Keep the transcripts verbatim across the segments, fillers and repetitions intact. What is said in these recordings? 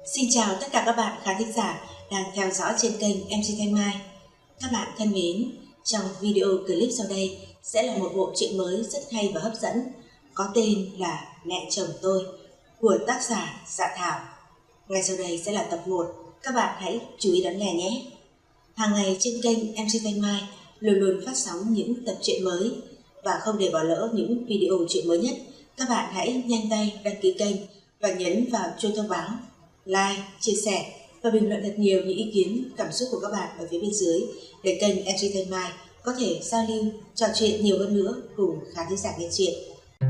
Xin chào tất cả các bạn khán thính giả đang theo dõi trên kênh em xê Thanh Mai. Các bạn thân mến, trong video clip sau đây sẽ là một bộ truyện mới rất hay và hấp dẫn có tên là Mẹ Chồng Tôi của tác giả Dạ Thảo. Ngay sau đây sẽ là tập một, các bạn hãy chú ý đón nghe nhé. Hàng ngày trên kênh em xê Thanh Mai luôn luôn phát sóng những tập truyện mới, và không để bỏ lỡ những video truyện mới nhất, các bạn hãy nhanh tay đăng ký kênh và nhấn vào chuông thông báo, like, chia sẻ và bình luận thật nhiều những ý kiến, cảm xúc của các bạn ở phía bên dưới để kênh em xê Thanh Mai có thể giao lưu, trò chuyện nhiều hơn nữa cùng khán thính giả nghe chuyện.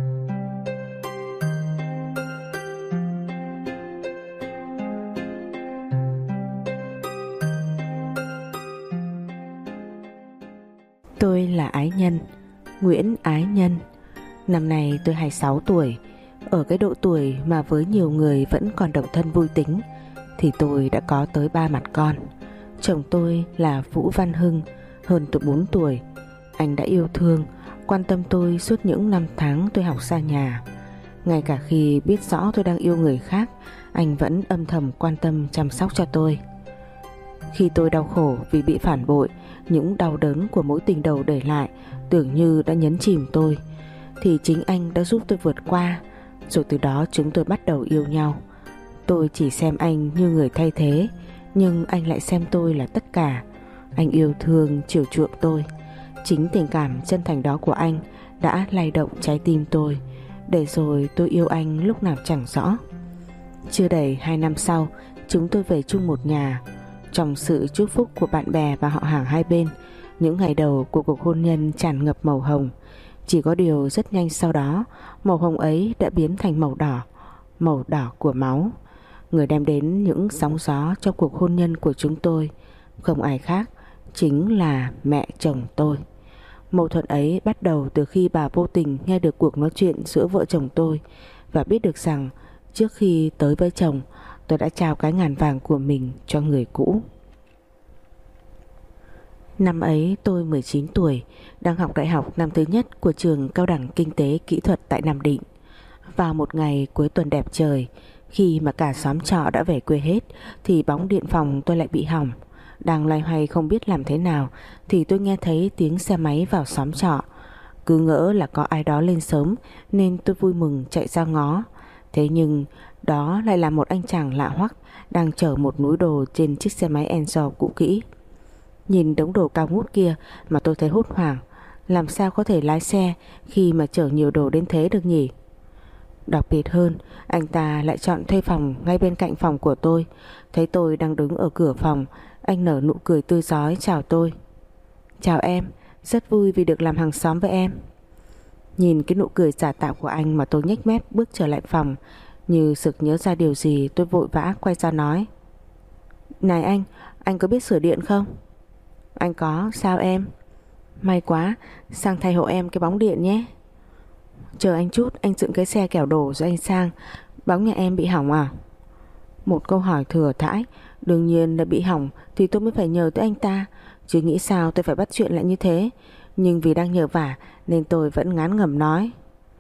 Tôi là Ái Nhân, Nguyễn Ái Nhân. Năm nay tôi hai mươi sáu tuổi. Ở cái độ tuổi mà với nhiều người vẫn còn độc thân vui tính thì tôi đã có tới ba mặt con. Chồng tôi là Vũ Văn Hưng, hơn tôi bốn tuổi. Anh đã yêu thương, quan tâm tôi suốt những năm tháng tôi học xa nhà. Ngay cả khi biết rõ tôi đang yêu người khác, anh vẫn âm thầm quan tâm chăm sóc cho tôi. Khi tôi đau khổ vì bị phản bội, những đau đớn của mối tình đầu để lại tưởng như đã nhấn chìm tôi, thì chính anh đã giúp tôi vượt qua. Rồi từ đó chúng tôi bắt đầu yêu nhau. Tôi chỉ xem anh như người thay thế, nhưng anh lại xem tôi là tất cả. Anh yêu thương, chiều chuộng tôi. Chính tình cảm chân thành đó của anh đã lay động trái tim tôi, để rồi tôi yêu anh lúc nào chẳng rõ. Chưa đầy hai năm sau, chúng tôi về chung một nhà. Trong sự chúc phúc của bạn bè và họ hàng hai bên, những ngày đầu của cuộc hôn nhân tràn ngập màu hồng. Chỉ có điều rất nhanh sau đó, màu hồng ấy đã biến thành màu đỏ, màu đỏ của máu. Người đem đến những sóng gió trong cuộc hôn nhân của chúng tôi không ai khác, chính là mẹ chồng tôi. Mâu thuẫn ấy bắt đầu từ khi bà vô tình nghe được cuộc nói chuyện giữa vợ chồng tôi và biết được rằng trước khi tới với chồng, tôi đã trao cái ngàn vàng của mình cho người cũ. Năm ấy tôi mười chín tuổi, đang học đại học năm thứ nhất của trường Cao đẳng Kinh tế Kỹ thuật tại Nam Định. Vào một ngày cuối tuần đẹp trời, khi mà cả xóm trọ đã về quê hết, thì bóng điện phòng tôi lại bị hỏng. Đang loay hoay không biết làm thế nào thì tôi nghe thấy tiếng xe máy vào xóm trọ. Cứ ngỡ là có ai đó lên sớm nên tôi vui mừng chạy ra ngó. Thế nhưng đó lại là một anh chàng lạ hoắc đang chở một núi đồ trên chiếc xe máy Enzo cũ kỹ. Nhìn đống đồ cao ngút kia mà tôi thấy hốt hoảng. Làm sao có thể lái xe khi mà chở nhiều đồ đến thế được nhỉ? Đặc biệt hơn, anh ta lại chọn thuê phòng ngay bên cạnh phòng của tôi. Thấy tôi đang đứng ở cửa phòng, anh nở nụ cười tươi rói chào tôi. Chào em, rất vui vì được làm hàng xóm với em. Nhìn cái nụ cười giả tạo của anh mà tôi nhếch mép bước trở lại phòng. Như sực nhớ ra điều gì, tôi vội vã quay ra nói: Này anh, anh có biết sửa điện không? Anh có, sao em? May quá, sang thay hộ em cái bóng điện nhé. Chờ anh chút, anh dựng cái xe kẻo đổ rồi anh sang. Bóng nhà em bị hỏng à? Một câu hỏi thừa thãi. Đương nhiên là bị hỏng thì tôi mới phải nhờ tới anh ta, chứ nghĩ sao tôi phải bắt chuyện lại như thế. Nhưng vì đang nhờ vả nên tôi vẫn ngán ngẩm nói: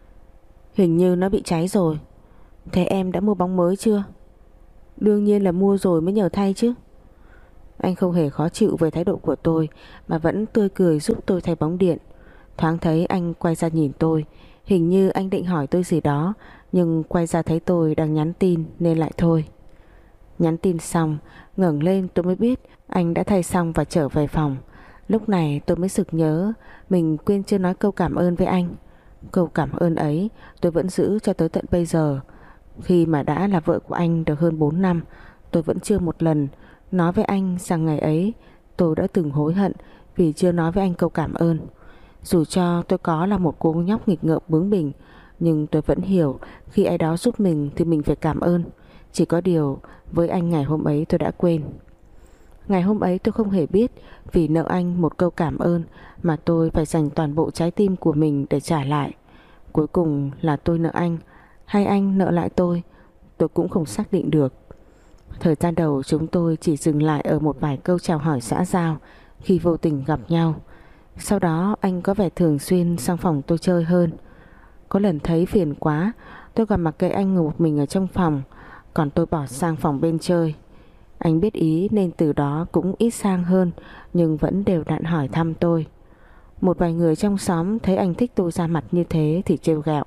Hình như nó bị cháy rồi. Thế em đã mua bóng mới chưa? Đương nhiên là mua rồi mới nhờ thay chứ. Anh không hề khó chịu về thái độ của tôi mà vẫn tươi cười giúp tôi thay bóng điện. Thoáng thấy anh quay ra nhìn tôi, hình như anh định hỏi tôi gì đó, nhưng quay ra thấy tôi đang nhắn tin nên lại thôi. Nhắn tin xong, ngẩng lên tôi mới biết anh đã thay xong và trở về phòng. Lúc này tôi mới sực nhớ mình quên chưa nói câu cảm ơn với anh. Câu cảm ơn ấy tôi vẫn giữ cho tới tận bây giờ. Khi mà đã là vợ của anh được hơn bốn năm, tôi vẫn chưa một lần nói với anh rằng ngày ấy tôi đã từng hối hận vì chưa nói với anh câu cảm ơn. Dù cho tôi có là một cô nhóc nghịch ngợm bướng bỉnh, nhưng tôi vẫn hiểu khi ai đó giúp mình thì mình phải cảm ơn. Chỉ có điều với anh ngày hôm ấy tôi đã quên. Ngày hôm ấy tôi không hề biết vì nợ anh một câu cảm ơn mà tôi phải dành toàn bộ trái tim của mình để trả lại. Cuối cùng là tôi nợ anh hay anh nợ lại tôi, tôi cũng không xác định được. Thời gian đầu chúng tôi chỉ dừng lại ở một vài câu chào hỏi xã giao khi vô tình gặp nhau. Sau đó anh có vẻ thường xuyên sang phòng tôi chơi hơn. Có lần thấy phiền quá, tôi còn mặc kệ anh ngủ một mình ở trong phòng. còn tôi bỏ sang phòng bên chơi. Anh biết ý nên từ đó cũng ít sang hơn, nhưng vẫn đều đặn hỏi thăm tôi. Một vài người trong xóm thấy anh thích tôi ra mặt như thế thì trêu ghẹo: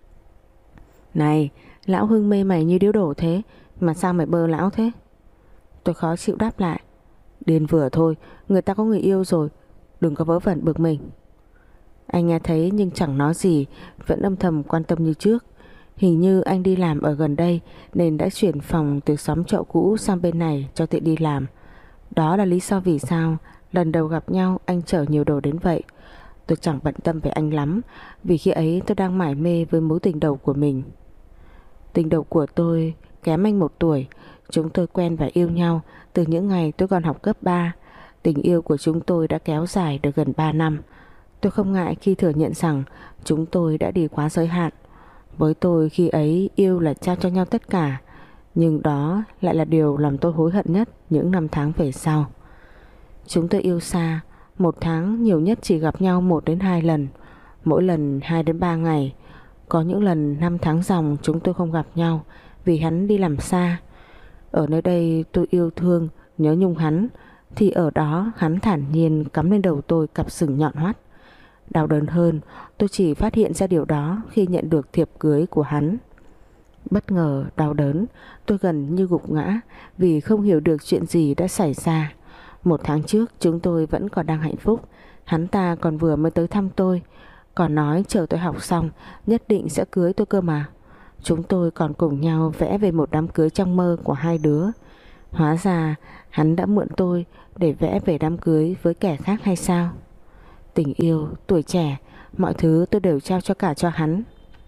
"Này, lão Hưng mê mày như điếu đổ thế, mà sao mày bơ lão thế?" Tôi khó chịu đáp lại: "Điên vừa thôi, người ta có người yêu rồi, đừng có vớ vẩn bực mình." Anh nghe thấy nhưng chẳng nói gì, vẫn âm thầm quan tâm như trước. Hình như anh đi làm ở gần đây nên đã chuyển phòng từ xóm trọ cũ sang bên này cho tiện đi làm. Đó là lý do vì sao lần đầu gặp nhau anh chở nhiều đồ đến vậy. Tôi chẳng bận tâm về anh lắm, vì khi ấy tôi đang mải mê với mối tình đầu của mình. Tình đầu của tôi kém anh một tuổi. Chúng tôi quen và yêu nhau từ những ngày tôi còn học cấp ba. Tình yêu của chúng tôi đã kéo dài được gần ba năm. Tôi không ngại khi thừa nhận rằng chúng tôi đã đi quá giới hạn. Với tôi khi ấy, yêu là trao cho nhau tất cả. Nhưng đó lại là điều làm tôi hối hận nhất những năm tháng về sau. Chúng tôi yêu xa, một tháng nhiều nhất chỉ gặp nhau một đến hai lần, mỗi lần hai đến ba ngày. Có những lần năm tháng ròng chúng tôi không gặp nhau vì hắn đi làm xa. Ở nơi đây tôi yêu thương, nhớ nhung hắn, thì ở đó hắn thản nhiên cắm lên đầu tôi cặp sừng nhọn hoắt. Đau đớn hơn, tôi chỉ phát hiện ra điều đó khi nhận được thiệp cưới của hắn. Bất ngờ, đau đớn, tôi gần như gục ngã vì không hiểu được chuyện gì đã xảy ra. Một tháng trước chúng tôi vẫn còn đang hạnh phúc. Hắn ta còn vừa mới tới thăm tôi, còn nói chờ tôi học xong nhất định sẽ cưới tôi cơ mà. Chúng tôi còn cùng nhau vẽ về một đám cưới trong mơ của hai đứa. Hóa ra hắn đã mượn tôi để vẽ về đám cưới với kẻ khác hay sao? Tình yêu, tuổi trẻ, mọi thứ tôi đều trao cho cả cho hắn.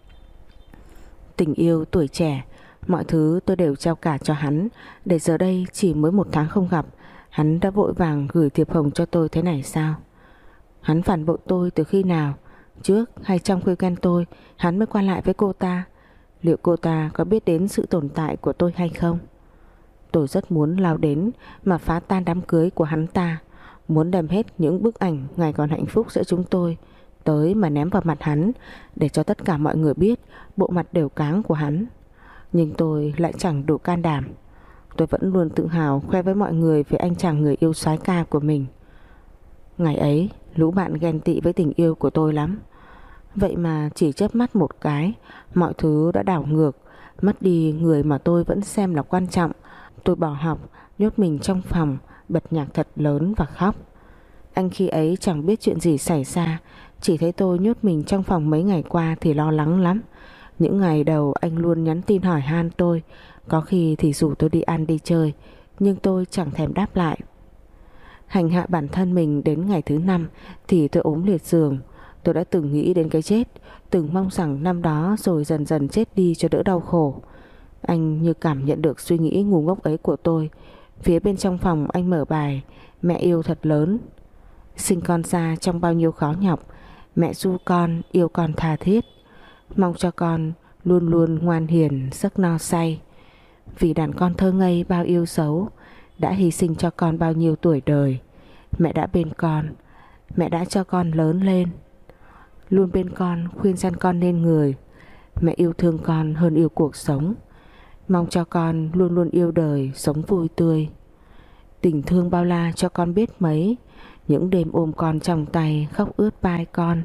Tình yêu, tuổi trẻ, mọi thứ tôi đều trao cả cho hắn. Để giờ đây chỉ mới một tháng không gặp, hắn đã vội vàng gửi thiệp hồng cho tôi thế này sao? Hắn phản bội tôi từ khi nào? Trước hay trong khi quen tôi hắn mới qua lại với cô ta? Liệu cô ta có biết đến sự tồn tại của tôi hay không? Tôi rất muốn lao đến mà phá tan đám cưới của hắn ta, muốn đem hết những bức ảnh ngày còn hạnh phúc giữa chúng tôi tới mà ném vào mặt hắn, để cho tất cả mọi người biết bộ mặt đều cáng của hắn. Nhưng tôi lại chẳng đủ can đảm. Tôi vẫn luôn tự hào khoe với mọi người về anh chàng người yêu soái ca của mình. Ngày ấy lũ bạn ghen tị với tình yêu của tôi lắm. Vậy mà chỉ chớp mắt một cái, mọi thứ đã đảo ngược, mất đi người mà tôi vẫn xem là quan trọng. Tôi bỏ học, nhốt mình trong phòng, bật nhạc thật lớn và khóc. Anh khi ấy chẳng biết chuyện gì xảy ra, chỉ thấy tôi nhốt mình trong phòng mấy ngày qua thì lo lắng lắm. Những ngày đầu anh luôn nhắn tin hỏi han tôi, có khi thì rủ tôi đi ăn đi chơi, nhưng tôi chẳng thèm đáp lại. Hành hạ bản thân mình đến ngày thứ năm thì tôi ốm liệt giường. Tôi đã từng nghĩ đến cái chết, từng mong rằng năm đó rồi dần dần chết đi cho đỡ đau khổ. Anh như cảm nhận được suy nghĩ ngu ngốc ấy của tôi. Phía bên trong phòng anh mở bài Mẹ yêu thật lớn. Sinh con ra trong bao nhiêu khó nhọc, mẹ ru con, yêu con tha thiết, mong cho con luôn luôn ngoan hiền, giấc no say. Vì đàn con thơ ngây bao yêu dấu, đã hy sinh cho con bao nhiêu tuổi đời. Mẹ đã bên con, mẹ đã cho con lớn lên, luôn bên con khuyên răn con nên người. Mẹ yêu thương con hơn yêu cuộc sống, mong cho con luôn luôn yêu đời, sống vui tươi. Tình thương bao la cho con biết mấy, những đêm ôm con trong tay khóc ướt vai con.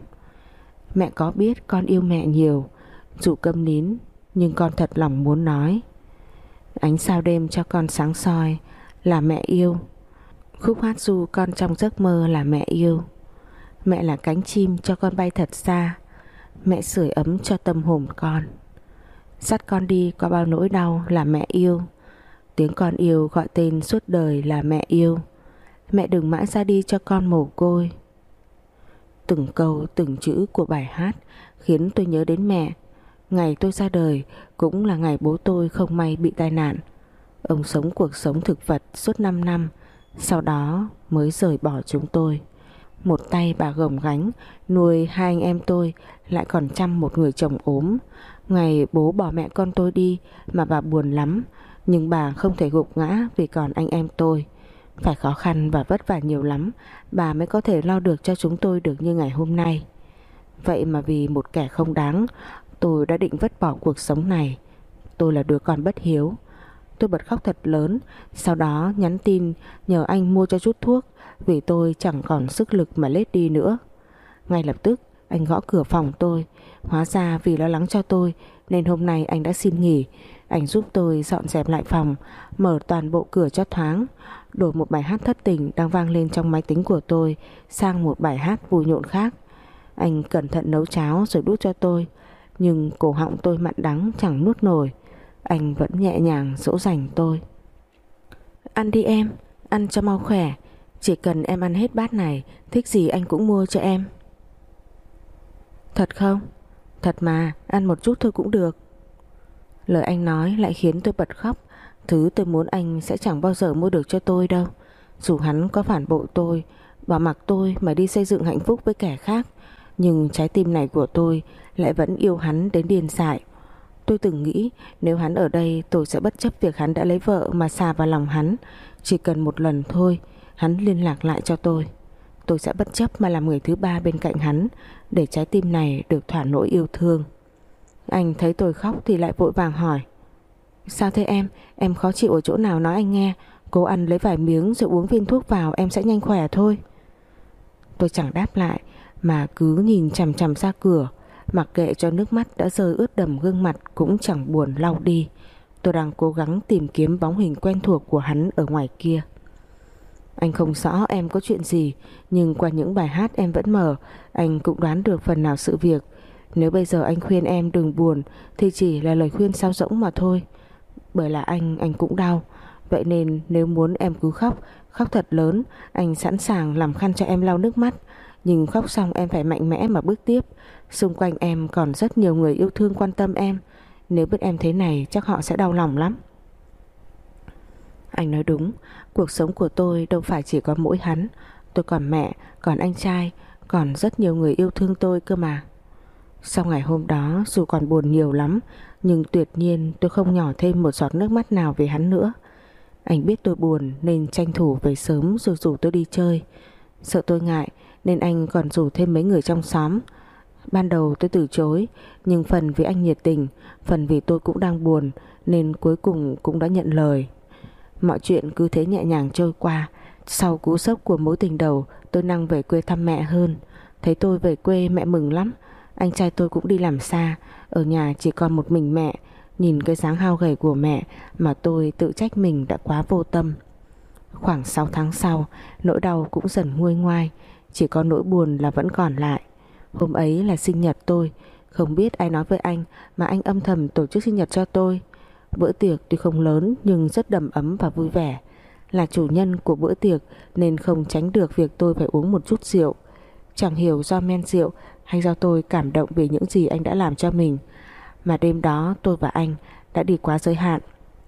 Mẹ có biết con yêu mẹ nhiều, dù câm nín nhưng con thật lòng muốn nói. Ánh sao đêm cho con sáng soi là mẹ yêu, khúc hát ru con trong giấc mơ là mẹ yêu. Mẹ là cánh chim cho con bay thật xa, mẹ sưởi ấm cho tâm hồn con. Dắt con đi qua bao nỗi đau là mẹ yêu, tiếng con yêu gọi tên suốt đời là mẹ yêu. Mẹ đừng mãi ra đi cho con mồ côi. Từng câu từng chữ của bài hát khiến tôi nhớ đến mẹ. Ngày tôi ra đời cũng là ngày bố tôi không may bị tai nạn. Ông sống cuộc sống thực vật suốt năm năm, sau đó mới rời bỏ chúng tôi. Một tay bà gồng gánh nuôi hai anh em tôi, lại còn chăm một người chồng ốm. Ngày bố bỏ mẹ con tôi đi mà bà buồn lắm, nhưng bà không thể gục ngã vì còn anh em tôi. Phải khó khăn và vất vả nhiều lắm bà mới có thể lo được cho chúng tôi được như ngày hôm nay. Vậy mà vì một kẻ không đáng, tôi đã định vứt bỏ cuộc sống này. Tôi là đứa con bất hiếu. Tôi bật khóc thật lớn, sau đó nhắn tin nhờ anh mua cho chút thuốc, vì tôi chẳng còn sức lực mà lết đi nữa. Ngay lập tức anh gõ cửa phòng tôi. Hóa ra vì lo lắng cho tôi nên hôm nay anh đã xin nghỉ. Anh giúp tôi dọn dẹp lại phòng, mở toàn bộ cửa cho thoáng, đổi một bài hát thất tình đang vang lên trong máy tính của tôi sang một bài hát vui nhộn khác. Anh cẩn thận nấu cháo rồi đút cho tôi, nhưng cổ họng tôi mặn đắng chẳng nuốt nổi. Anh vẫn nhẹ nhàng dỗ dành tôi. Ăn đi em, ăn cho mau khỏe. Chỉ cần em ăn hết bát này, thích gì anh cũng mua cho em. Thật không? Thật mà, ăn một chút thôi cũng được. Lời anh nói lại khiến tôi bật khóc. Thứ tôi muốn anh sẽ chẳng bao giờ mua được cho tôi đâu. Dù hắn có phản bội tôi, bỏ mặc tôi mà đi xây dựng hạnh phúc với kẻ khác, nhưng trái tim này của tôi lại vẫn yêu hắn đến điên dại. Tôi từng nghĩ nếu hắn ở đây tôi sẽ bất chấp việc hắn đã lấy vợ mà xà vào lòng hắn. Chỉ cần một lần thôi hắn liên lạc lại cho tôi, tôi sẽ bất chấp mà làm người thứ ba bên cạnh hắn, để trái tim này được thỏa nỗi yêu thương. Anh thấy tôi khóc thì lại vội vàng hỏi: Sao thế em? Em khó chịu ở chỗ nào nói anh nghe. Cố ăn lấy vài miếng rồi uống viên thuốc vào, em sẽ nhanh khỏe thôi. Tôi chẳng đáp lại mà cứ nhìn chằm chằm ra cửa, mặc kệ cho nước mắt đã rơi ướt đầm gương mặt cũng chẳng buồn lau đi. Tôi đang cố gắng tìm kiếm bóng hình quen thuộc của hắn ở ngoài kia. Anh không rõ em có chuyện gì, nhưng qua những bài hát em vẫn mở, anh cũng đoán được phần nào sự việc. Nếu bây giờ anh khuyên em đừng buồn thì chỉ là lời khuyên sáo rỗng mà thôi. Bởi là anh, anh cũng đau. Vậy nên nếu muốn em cứ khóc, khóc thật lớn, anh sẵn sàng làm khăn cho em lau nước mắt. Nhưng khóc xong em phải mạnh mẽ mà bước tiếp. Xung quanh em còn rất nhiều người yêu thương quan tâm em. Nếu biết em thế này chắc họ sẽ đau lòng lắm. Anh nói đúng, cuộc sống của tôi đâu phải chỉ có mỗi hắn. Tôi còn mẹ, còn anh trai, còn rất nhiều người yêu thương tôi cơ mà. Sau ngày hôm đó, dù còn buồn nhiều lắm, nhưng tuyệt nhiên tôi không nhỏ thêm một giọt nước mắt nào về hắn nữa. Anh biết tôi buồn nên tranh thủ về sớm rồi rủ tôi đi chơi. Sợ tôi ngại nên anh còn rủ thêm mấy người trong xóm. Ban đầu tôi từ chối, nhưng phần vì anh nhiệt tình, phần vì tôi cũng đang buồn, nên cuối cùng cũng đã nhận lời. Mọi chuyện cứ thế nhẹ nhàng trôi qua. Sau cú sốc của mối tình đầu, tôi năng về quê thăm mẹ hơn. Thấy tôi về quê mẹ mừng lắm. Anh trai tôi cũng đi làm xa, ở nhà chỉ còn một mình mẹ. Nhìn cái dáng hao gầy của mẹ mà tôi tự trách mình đã quá vô tâm. Khoảng sáu tháng sau, nỗi đau cũng dần nguôi ngoai, chỉ có nỗi buồn là vẫn còn lại. Hôm ấy là sinh nhật tôi, không biết ai nói với anh mà anh âm thầm tổ chức sinh nhật cho tôi. Bữa tiệc tuy không lớn nhưng rất đầm ấm và vui vẻ. Là chủ nhân của bữa tiệc nên không tránh được việc tôi phải uống một chút rượu. Chẳng hiểu do men rượu hay do tôi cảm động vì những gì anh đã làm cho mình, mà đêm đó tôi và anh đã đi quá giới hạn.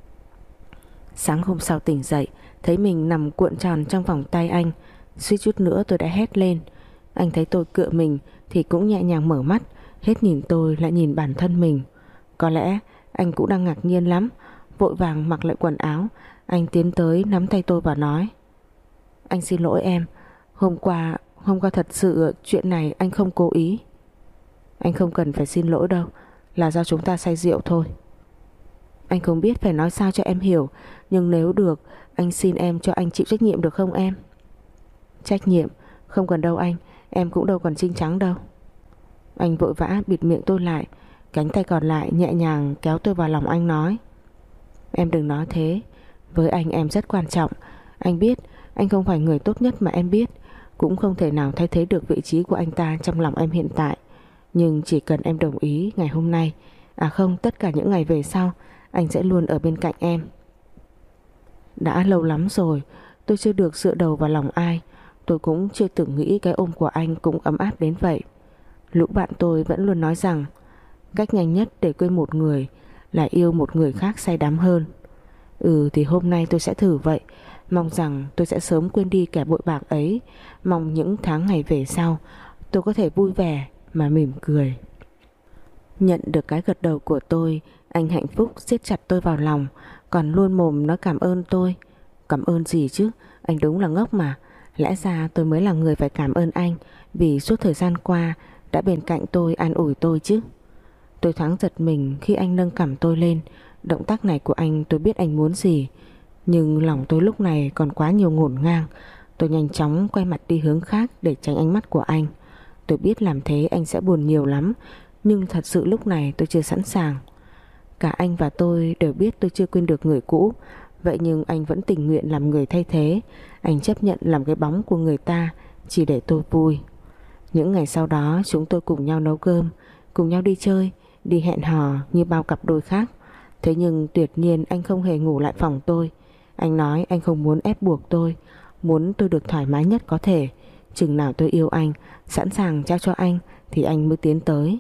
Sáng hôm sau tỉnh dậy, thấy mình nằm cuộn tròn trong vòng tay anh, suýt chút nữa tôi đã hét lên. Anh thấy tôi cựa mình thì cũng nhẹ nhàng mở mắt, hết nhìn tôi lại nhìn bản thân mình. Có lẽ anh cũng đang ngạc nhiên lắm. Vội vàng mặc lại quần áo, anh tiến tới nắm tay tôi và nói: Anh xin lỗi em, hôm qua Hôm qua thật sự chuyện này anh không cố ý. Anh không cần phải xin lỗi đâu, là do chúng ta say rượu thôi. Anh không biết phải nói sao cho em hiểu, nhưng nếu được, anh xin em cho anh chịu trách nhiệm được không em? Trách nhiệm? Không cần đâu anh, em cũng đâu còn trinh trắng đâu. Anh vội vã bịt miệng tôi lại, cánh tay còn lại nhẹ nhàng kéo tôi vào lòng anh nói: Em đừng nói thế, với anh em rất quan trọng. Anh biết anh không phải người tốt nhất mà em biết, cũng không thể nào thay thế được vị trí của anh ta trong lòng em hiện tại. Nhưng chỉ cần em đồng ý, ngày hôm nay, à không, tất cả những ngày về sau, anh sẽ luôn ở bên cạnh em. Đã lâu lắm rồi tôi chưa được dựa đầu vào lòng ai. Tôi cũng chưa từng nghĩ cái ôm của anh cũng ấm áp đến vậy. Lũ bạn tôi vẫn luôn nói rằng cách nhanh nhất để quên một người là yêu một người khác say đắm hơn. Ừ thì hôm nay tôi sẽ thử vậy. Mong rằng tôi sẽ sớm quên đi kẻ bội bạc ấy. Mong những tháng ngày về sau tôi có thể vui vẻ mà mỉm cười. Nhận được cái gật đầu của tôi, anh hạnh phúc siết chặt tôi vào lòng, còn luôn mồm nói cảm ơn tôi. Cảm ơn gì chứ, anh đúng là ngốc mà. Lẽ ra tôi mới là người phải cảm ơn anh, vì suốt thời gian qua đã bên cạnh tôi an ủi tôi chứ. Tôi thoáng giật mình khi anh nâng cằm tôi lên, Động tác này của anh tôi biết anh muốn gì, nhưng lòng tôi lúc này còn quá nhiều ngổn ngang. Tôi nhanh chóng quay mặt đi hướng khác để tránh ánh mắt của anh. Tôi biết làm thế anh sẽ buồn nhiều lắm, nhưng thật sự lúc này tôi chưa sẵn sàng. Cả anh và tôi đều biết tôi chưa quên được người cũ, vậy nhưng anh vẫn tình nguyện làm người thay thế. Anh chấp nhận làm cái bóng của người ta chỉ để tôi vui. Những ngày sau đó chúng tôi cùng nhau nấu cơm, cùng nhau đi chơi, đi hẹn hò như bao cặp đôi khác. Thế nhưng tuyệt nhiên anh không hề ngủ lại phòng tôi. Anh nói anh không muốn ép buộc tôi, muốn tôi được thoải mái nhất có thể. Chừng nào tôi yêu anh, sẵn sàng trao cho anh thì anh mới tiến tới.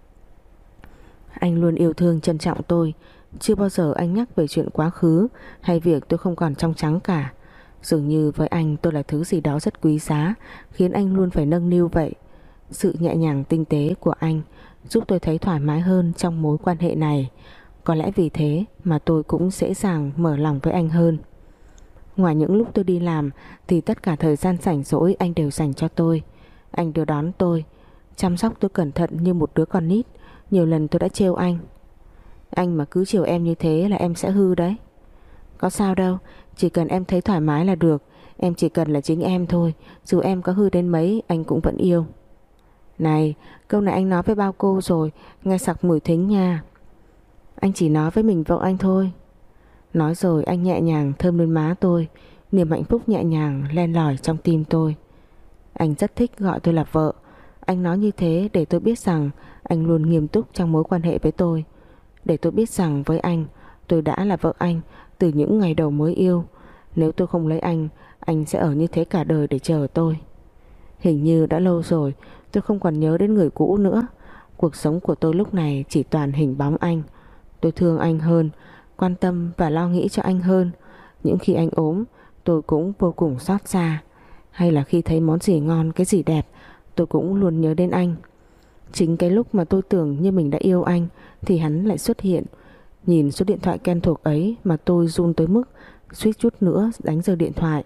Anh luôn yêu thương trân trọng tôi. Chưa bao giờ anh nhắc về chuyện quá khứ hay việc tôi không còn trong trắng cả. Dường như với anh tôi là thứ gì đó rất quý giá, khiến anh luôn phải nâng niu vậy. Sự nhẹ nhàng tinh tế của anh giúp tôi thấy thoải mái hơn trong mối quan hệ này. Có lẽ vì thế mà tôi cũng dễ dàng mở lòng với anh hơn. Ngoài những lúc tôi đi làm thì tất cả thời gian rảnh rỗi anh đều dành cho tôi. Anh đưa đón tôi, chăm sóc tôi cẩn thận như một đứa con nít. Nhiều lần tôi đã trêu anh: anh mà cứ chiều em như thế là em sẽ hư đấy. Có sao đâu, chỉ cần em thấy thoải mái là được. Em chỉ cần là chính em thôi, dù em có hư đến mấy anh cũng vẫn yêu. Này, câu này anh nói với bao cô rồi, nghe sặc mùi thính nha. Anh chỉ nói với mình vợ anh thôi. Nói rồi anh nhẹ nhàng thơm lên má tôi. Niềm hạnh phúc nhẹ nhàng len lỏi trong tim tôi. Anh rất thích gọi tôi là vợ. Anh nói như thế để tôi biết rằng anh luôn nghiêm túc trong mối quan hệ với tôi. Để tôi biết rằng với anh, tôi đã là vợ anh từ những ngày đầu mới yêu. Nếu tôi không lấy anh, anh sẽ ở như thế cả đời để chờ tôi. Hình như đã lâu rồi tôi không còn nhớ đến người cũ nữa. Cuộc sống của tôi lúc này chỉ toàn hình bóng anh. Tôi thương anh hơn, quan tâm và lo nghĩ cho anh hơn. Những khi anh ốm, tôi cũng vô cùng xót xa. Hay là khi thấy món gì ngon, cái gì đẹp, tôi cũng luôn nhớ đến anh. Chính cái lúc mà tôi tưởng như mình đã yêu anh thì hắn lại xuất hiện. Nhìn số điện thoại quen thuộc ấy mà tôi run tới mức suýt chút nữa đánh rơi điện thoại.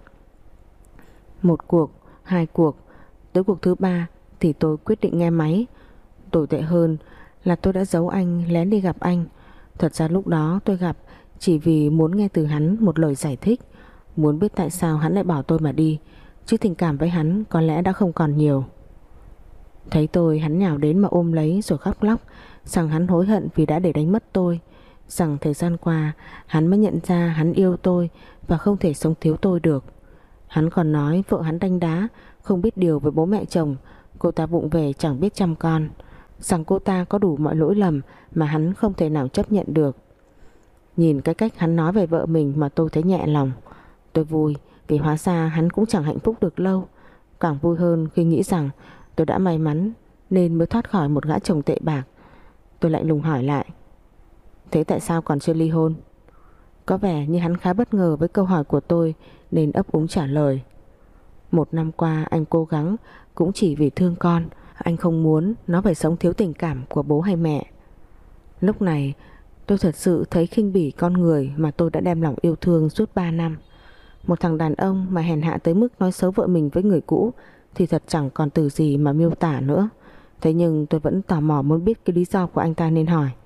Một cuộc, hai cuộc, tới cuộc thứ ba thì tôi quyết định nghe máy. Tồi tệ hơn là tôi đã giấu anh lén đi gặp anh. Thật ra lúc đó tôi gặp chỉ vì muốn nghe từ hắn một lời giải thích, muốn biết tại sao hắn lại bỏ tôi mà đi, chứ tình cảm với hắn có lẽ đã không còn nhiều. Thấy tôi, hắn nhào đến mà ôm lấy rồi khóc lóc, rằng hắn hối hận vì đã để đánh mất tôi, rằng thời gian qua hắn mới nhận ra hắn yêu tôi và không thể sống thiếu tôi được. Hắn còn nói vợ hắn đanh đá, không biết điều với bố mẹ chồng, cô ta vụng về chẳng biết chăm con, rằng cô ta có đủ mọi lỗi lầm mà hắn không thể nào chấp nhận được. Nhìn cái cách hắn nói về vợ mình mà tôi thấy nhẹ lòng. Tôi vui vì hóa ra hắn cũng chẳng hạnh phúc được lâu. Càng vui hơn khi nghĩ rằng tôi đã may mắn nên mới thoát khỏi một gã chồng tệ bạc. Tôi lạnh lùng hỏi lại: thế tại sao còn chưa ly hôn? Có vẻ như hắn khá bất ngờ với câu hỏi của tôi nên ấp úng trả lời: một năm qua anh cố gắng cũng chỉ vì thương con. Anh không muốn nó phải sống thiếu tình cảm của bố hay mẹ. Lúc này tôi thật sự thấy khinh bỉ con người mà tôi đã đem lòng yêu thương suốt ba năm. Một thằng đàn ông mà hèn hạ tới mức nói xấu vợ mình với người cũ thì thật chẳng còn từ gì mà miêu tả nữa. Thế nhưng tôi vẫn tò mò muốn biết cái lý do của anh ta nên hỏi: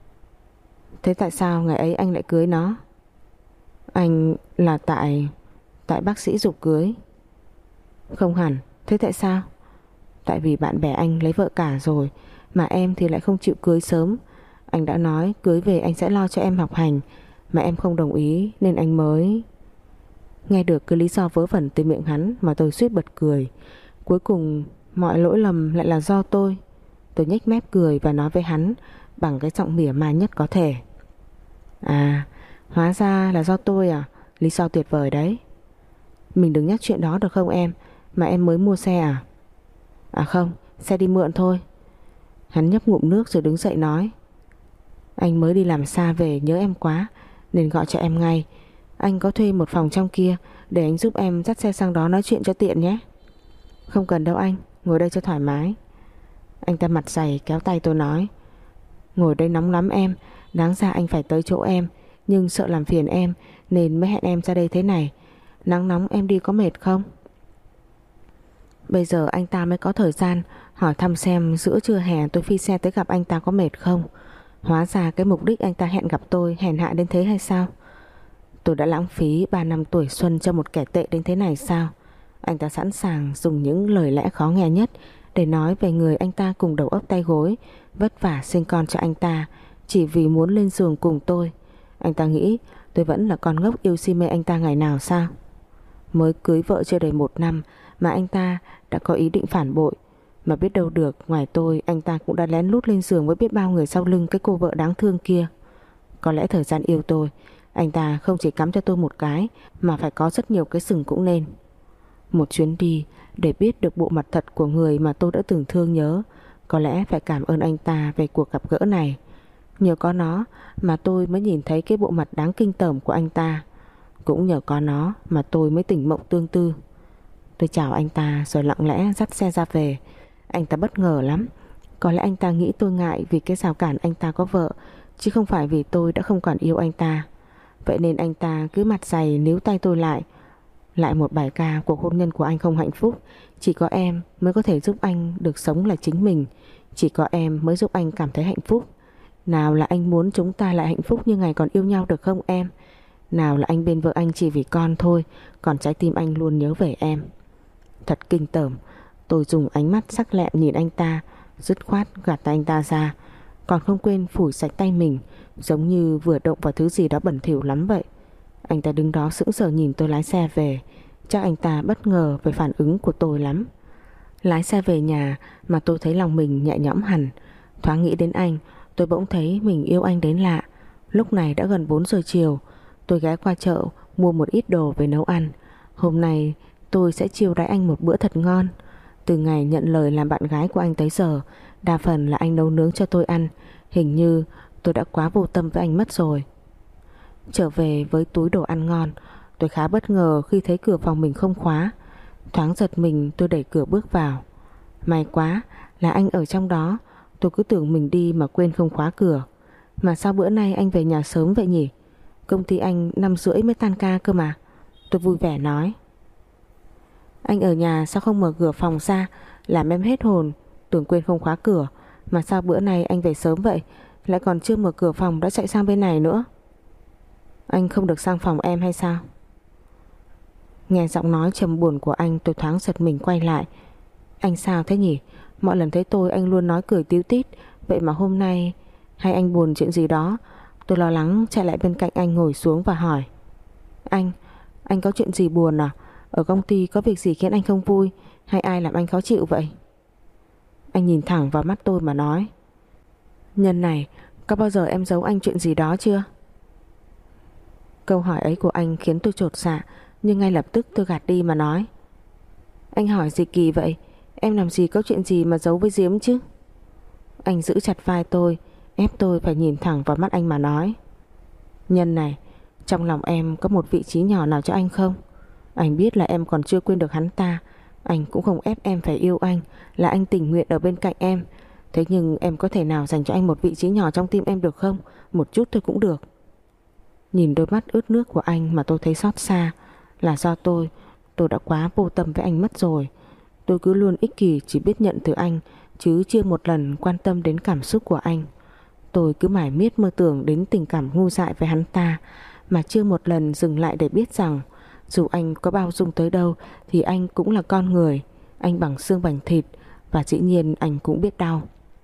thế tại sao ngày ấy anh lại cưới nó? Anh là tại... tại bác sĩ giục cưới. Không hẳn. Thế tại sao? Tại vì bạn bè anh lấy vợ cả rồi, mà em thì lại không chịu cưới sớm. Anh đã nói cưới về anh sẽ lo cho em học hành, mà em không đồng ý nên anh mới... Nghe được cái lý do vớ vẩn từ miệng hắn mà tôi suýt bật cười. Cuối cùng mọi lỗi lầm lại là do tôi. Tôi nhếch mép cười và nói với hắn bằng cái giọng mỉa mai nhất có thể: à, hóa ra là do tôi à? Lý do tuyệt vời đấy. Mình đừng nhắc chuyện đó được không em? Mà em mới mua xe à? À không, xe đi mượn thôi. Hắn nhấp ngụm nước rồi đứng dậy nói: anh mới đi làm xa về nhớ em quá nên gọi cho em ngay. Anh có thuê một phòng trong kia để anh giúp em dắt xe sang đó nói chuyện cho tiện nhé. Không cần đâu anh, ngồi đây cho thoải mái. Anh ta mặt dày kéo tay tôi nói: ngồi đây nóng lắm em. Đáng ra anh phải tới chỗ em, nhưng sợ làm phiền em nên mới hẹn em ra đây thế này. Nắng nóng em đi có mệt không? Bây giờ anh ta mới có thời gian hỏi thăm xem giữa trưa hè tôi phi xe tới gặp anh ta có mệt không. Hóa ra cái mục đích anh ta hẹn gặp tôi hèn hạ đến thế hay sao? Tôi đã lãng phí ba năm tuổi xuân cho một kẻ tệ đến thế này sao? Anh ta sẵn sàng dùng những lời lẽ khó nghe nhất để nói về người anh ta cùng đầu óc tay gối vất vả sinh con cho anh ta, chỉ vì muốn lên giường cùng tôi. Anh ta nghĩ tôi vẫn là con ngốc yêu si mê anh ta ngày nào sao? Mới cưới vợ chưa đầy một năm mà anh ta đã có ý định phản bội. Mà biết đâu được, ngoài tôi anh ta cũng đã lén lút lên giường với biết bao người sau lưng cái cô vợ đáng thương kia. Có lẽ thời gian yêu tôi, anh ta không chỉ cắm cho tôi một cái mà phải có rất nhiều cái sừng cũng nên. Một chuyến đi để biết được bộ mặt thật của người mà tôi đã từng thương nhớ. Có lẽ phải cảm ơn anh ta về cuộc gặp gỡ này. Nhờ có nó mà tôi mới nhìn thấy cái bộ mặt đáng kinh tởm của anh ta. Cũng nhờ có nó mà tôi mới tỉnh mộng tương tư. Tôi chào anh ta rồi lặng lẽ dắt xe ra về. Anh ta bất ngờ lắm. Có lẽ anh ta nghĩ tôi ngại vì cái rào cản anh ta có vợ, chứ không phải vì tôi đã không còn yêu anh ta. Vậy nên anh ta cứ mặt dày níu tay tôi lại. Lại một bài ca cuộc hôn nhân của anh không hạnh phúc. Chỉ có em mới có thể giúp anh được sống là chính mình. Chỉ có em mới giúp anh cảm thấy hạnh phúc. Nào là anh muốn chúng ta lại hạnh phúc như ngày còn yêu nhau được không em? Nào là anh bên vợ anh chỉ vì con thôi, còn trái tim anh luôn nhớ về em. Thật kinh tởm. Tôi dùng ánh mắt sắc lẹm nhìn anh ta, dứt khoát gạt tay anh ta ra, còn không quên phủi sạch tay mình, giống như vừa động vào thứ gì đó bẩn thỉu lắm vậy. Anh ta đứng đó sững sờ nhìn tôi lái xe về. Chắc anh ta bất ngờ về phản ứng của tôi lắm. Lái xe về nhà mà tôi thấy lòng mình nhẹ nhõm hẳn. Thoáng nghĩ đến anh, tôi bỗng thấy mình yêu anh đến lạ. Lúc này đã gần bốn giờ chiều. Tôi ghé qua chợ mua một ít đồ về nấu ăn. Hôm nay tôi sẽ chiêu đãi anh một bữa thật ngon. Từ ngày nhận lời làm bạn gái của anh tới giờ, đa phần là anh nấu nướng cho tôi ăn. Hình như tôi đã quá vô tâm với anh mất rồi. Trở về với túi đồ ăn ngon, tôi khá bất ngờ khi thấy cửa phòng mình không khóa. Thoáng giật mình, tôi đẩy cửa bước vào. May quá là anh ở trong đó. Tôi cứ tưởng mình đi mà quên không khóa cửa. Mà sao bữa nay anh về nhà sớm vậy nhỉ? Công ty anh năm rưỡi mới tan ca cơ mà. Tôi vui vẻ nói. Anh ở nhà sao không mở cửa phòng ra? Làm em hết hồn, tưởng quên không khóa cửa. Mà sao bữa nay anh về sớm vậy? Lại còn chưa mở cửa phòng đã chạy sang bên này nữa. Anh không được sang phòng em hay sao? Nghe giọng nói trầm buồn của anh, tôi thoáng giật mình quay lại. Anh sao thế nhỉ? Mọi lần thấy tôi anh luôn nói cười tíu tít. Vậy mà hôm nay hay anh buồn chuyện gì đó? Tôi lo lắng chạy lại bên cạnh anh ngồi xuống và hỏi. Anh, anh có chuyện gì buồn à? Ở công ty có việc gì khiến anh không vui? Hay ai làm anh khó chịu vậy? Anh nhìn thẳng vào mắt tôi mà nói. Nhân này, có bao giờ em giấu anh chuyện gì đó chưa? Câu hỏi ấy của anh khiến tôi chột dạ, nhưng ngay lập tức tôi gạt đi mà nói. Anh hỏi gì kỳ vậy? Em làm gì có chuyện gì mà giấu với Diếm chứ? Anh giữ chặt vai tôi, ép tôi phải nhìn thẳng vào mắt anh mà nói. Nhân này, trong lòng em có một vị trí nhỏ nào cho anh không? Anh biết là em còn chưa quên được hắn ta. Anh cũng không ép em phải yêu anh, là anh tình nguyện ở bên cạnh em. Thế nhưng em có thể nào dành cho anh một vị trí nhỏ trong tim em được không? Một chút thôi cũng được. Nhìn đôi mắt ướt nước của anh mà tôi thấy xót xa. Là do tôi Tôi đã quá vô tâm với anh mất rồi. Tôi cứ luôn ích kỷ chỉ biết nhận từ anh, chứ chưa một lần quan tâm đến cảm xúc của anh. Tôi cứ mải miết mơ tưởng đến tình cảm ngu dại với hắn ta, mà chưa một lần dừng lại để biết rằng dù anh có bao dung tới đâu thì anh cũng là con người. Anh bằng xương bằng thịt, và dĩ nhiên anh cũng biết đau.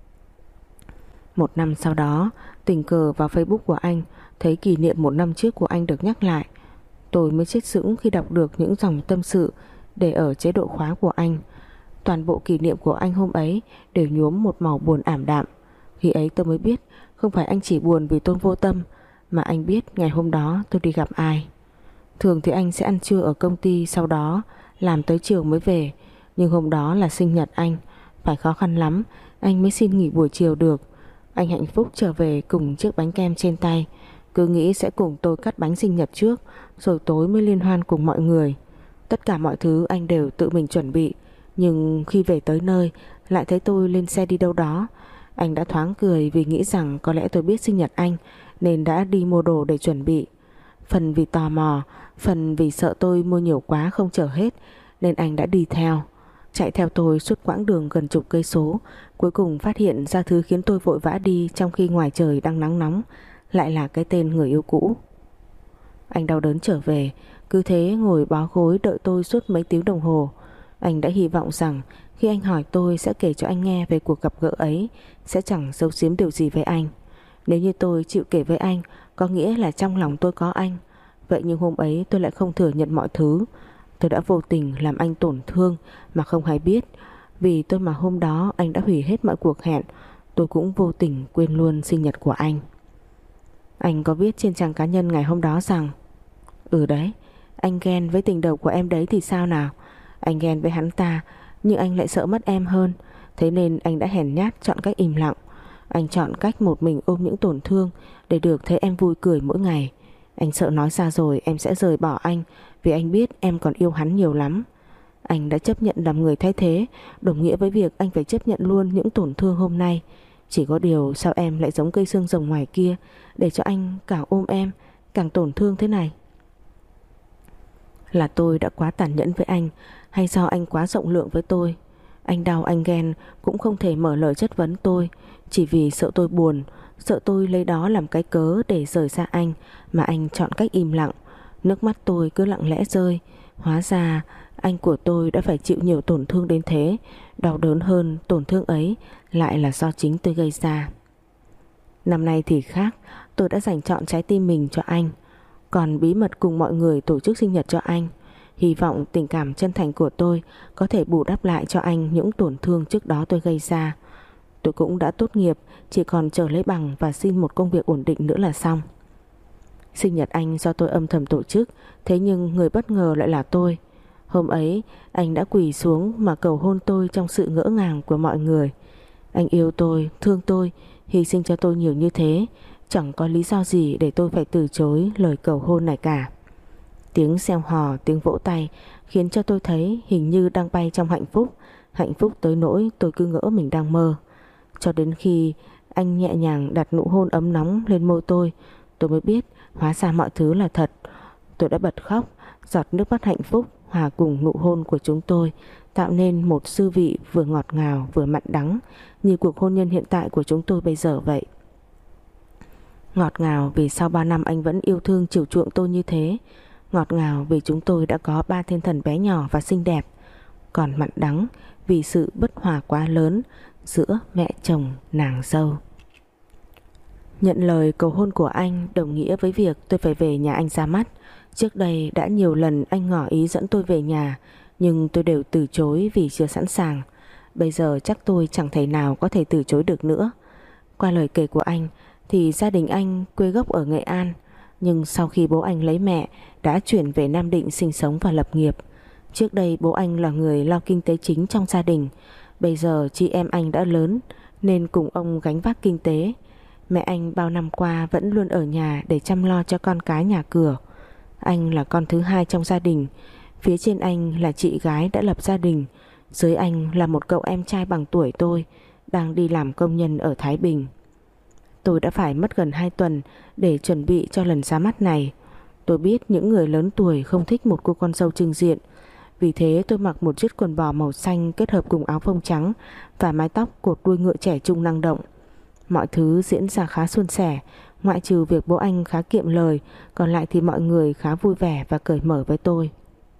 Một năm sau đó, tình cờ vào Facebook của anh thấy kỷ niệm một năm trước của anh được nhắc lại. Tôi mới chết sững khi đọc được những dòng tâm sự để ở chế độ khóa của anh. Toàn bộ kỷ niệm của anh hôm ấy đều nhuốm một màu buồn ảm đạm. Khi ấy tôi mới biết không phải anh chỉ buồn vì tôi vô tâm, mà anh biết ngày hôm đó tôi đi gặp ai. Thường thì anh sẽ ăn trưa ở công ty, sau đó làm tới chiều mới về. Nhưng hôm đó là sinh nhật anh, phải khó khăn lắm anh mới xin nghỉ buổi chiều được. Anh hạnh phúc trở về cùng chiếc bánh kem trên tay, cứ nghĩ sẽ cùng tôi cắt bánh sinh nhật trước, rồi tối mới liên hoan cùng mọi người. Tất cả mọi thứ anh đều tự mình chuẩn bị. Nhưng khi về tới nơi lại thấy tôi lên xe đi đâu đó. Anh đã thoáng cười vì nghĩ rằng có lẽ tôi biết sinh nhật anh, nên đã đi mua đồ để chuẩn bị. Phần vì tò mò, phần vì sợ tôi mua nhiều quá không chở hết, nên anh đã đi theo. chạy theo tôi suốt quãng đường gần chục cây số, cuối cùng phát hiện ra thứ khiến tôi vội vã đi trong khi ngoài trời đang nắng nóng lại là cái tên người yêu cũ. Anh đau đớn trở về, cứ thế ngồi bó gối đợi tôi suốt mấy tiếng đồng hồ. Anh đã hy vọng rằng khi anh hỏi tôi sẽ kể cho anh nghe về cuộc gặp gỡ ấy, sẽ chẳng giấu giếm điều gì với anh. Nếu như tôi chịu kể với anh, có nghĩa là trong lòng tôi có anh. Vậy nhưng hôm ấy tôi lại không thừa nhận mọi thứ. Tôi đã vô tình làm anh tổn thương mà không hay biết. Vì tôi mà hôm đó anh đã hủy hết mọi cuộc hẹn. Tôi cũng vô tình quên luôn sinh nhật của anh. Anh có viết trên trang cá nhân ngày hôm đó rằng: Ừ đấy, anh ghen với tình đầu của em đấy thì sao nào. Anh ghen với hắn ta, nhưng anh lại sợ mất em hơn. Thế nên anh đã hèn nhát chọn cách im lặng. Anh chọn cách một mình ôm những tổn thương để được thấy em vui cười mỗi ngày. Anh sợ nói ra rồi em sẽ rời bỏ anh, vì anh biết em còn yêu hắn nhiều lắm. Anh đã chấp nhận làm người thay thế, đồng nghĩa với việc anh phải chấp nhận luôn những tổn thương hôm nay. Chỉ có điều sao em lại giống cây xương rồng ngoài kia, để cho anh càng ôm em càng tổn thương thế này? Là tôi đã quá tàn nhẫn với anh, hay do anh quá rộng lượng với tôi? Anh đau anh ghen cũng không thể mở lời chất vấn tôi, chỉ vì sợ tôi buồn, sợ tôi lấy đó làm cái cớ để rời xa anh mà anh chọn cách im lặng. Nước mắt tôi cứ lặng lẽ rơi. Hóa ra anh của tôi đã phải chịu nhiều tổn thương đến thế. Đau đớn hơn, tổn thương ấy lại là do chính tôi gây ra. Năm nay thì khác, tôi đã dành trọn trái tim mình cho anh, còn bí mật cùng mọi người tổ chức sinh nhật cho anh. Hy vọng tình cảm chân thành của tôi có thể bù đắp lại cho anh những tổn thương trước đó tôi gây ra. Tôi cũng đã tốt nghiệp, chỉ còn chờ lấy bằng và xin một công việc ổn định nữa là xong. Sinh nhật anh do tôi âm thầm tổ chức, thế nhưng người bất ngờ lại là tôi. Hôm ấy anh đã quỳ xuống mà cầu hôn tôi trong sự ngỡ ngàng của mọi người. Anh yêu tôi, thương tôi, hy sinh cho tôi nhiều như thế, chẳng có lý do gì để tôi phải từ chối lời cầu hôn này cả. Tiếng reo hò, tiếng vỗ tay khiến cho tôi thấy hình như đang bay trong hạnh phúc. Hạnh phúc tới nỗi tôi cứ ngỡ mình đang mơ. Cho đến khi anh nhẹ nhàng đặt nụ hôn ấm nóng lên môi tôi, tôi mới biết hóa ra mọi thứ là thật. Tôi đã bật khóc, giọt nước mắt hạnh phúc hòa cùng nụ hôn của chúng tôi tạo nên một dư vị vừa ngọt ngào vừa mặn đắng, như cuộc hôn nhân hiện tại của chúng tôi bây giờ vậy. Ngọt ngào vì sau ba năm anh vẫn yêu thương chiều chuộng tôi như thế. Ngọt ngào vì chúng tôi đã có ba thiên thần bé nhỏ và xinh đẹp. Còn mặn đắng vì sự bất hòa quá lớn giữa mẹ chồng nàng dâu. Nhận lời cầu hôn của anh đồng nghĩa với việc tôi phải về nhà anh ra mắt. Trước đây đã nhiều lần anh ngỏ ý dẫn tôi về nhà, nhưng tôi đều từ chối vì chưa sẵn sàng. Bây giờ chắc tôi chẳng thể nào có thể từ chối được nữa. Qua lời kể của anh thì gia đình anh quê gốc ở Nghệ An, nhưng sau khi bố anh lấy mẹ đã chuyển về Nam Định sinh sống và lập nghiệp. Trước đây bố anh là người lo kinh tế chính trong gia đình. Bây giờ chị em anh đã lớn nên cùng ông gánh vác kinh tế. Mẹ anh bao năm qua vẫn luôn ở nhà để chăm lo cho con cái nhà cửa. Anh là con thứ hai trong gia đình. Phía trên anh là chị gái đã lập gia đình. Dưới anh là một cậu em trai bằng tuổi tôi, đang đi làm công nhân ở Thái Bình. Tôi đã phải mất gần hai tuần để chuẩn bị cho lần ra mắt này. Tôi biết những người lớn tuổi không thích một cô con dâu chưng diện. Vì thế tôi mặc một chiếc quần bò màu xanh kết hợp cùng áo phông trắng và mái tóc cột đuôi ngựa trẻ trung năng động. Mọi thứ diễn ra khá suôn sẻ, ngoại trừ việc bố anh khá kiệm lời, còn lại thì mọi người khá vui vẻ và cởi mở với tôi.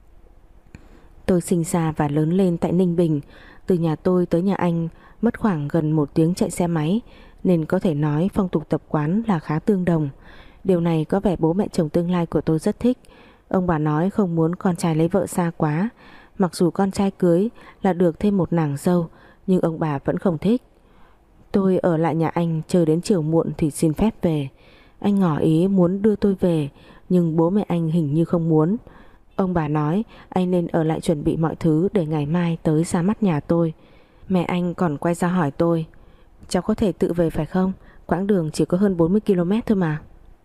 Tôi sinh ra và lớn lên tại Ninh Bình. Từ nhà tôi tới nhà anh mất khoảng gần một tiếng chạy xe máy, nên có thể nói phong tục tập quán là khá tương đồng. Điều này có vẻ bố mẹ chồng tương lai của tôi rất thích. Ông bà nói không muốn con trai lấy vợ xa quá. Mặc dù con trai cưới là được thêm một nàng dâu, nhưng ông bà vẫn không thích. Tôi ở lại nhà anh chờ đến chiều muộn thì xin phép về. Anh ngỏ ý muốn đưa tôi về, nhưng bố mẹ anh hình như không muốn. Ông bà nói anh nên ở lại chuẩn bị mọi thứ để ngày mai tới ra mắt nhà tôi. Mẹ anh còn quay ra hỏi tôi: cháu có thể tự về phải không? Quãng đường chỉ có hơn bốn mươi ki lô mét thôi mà.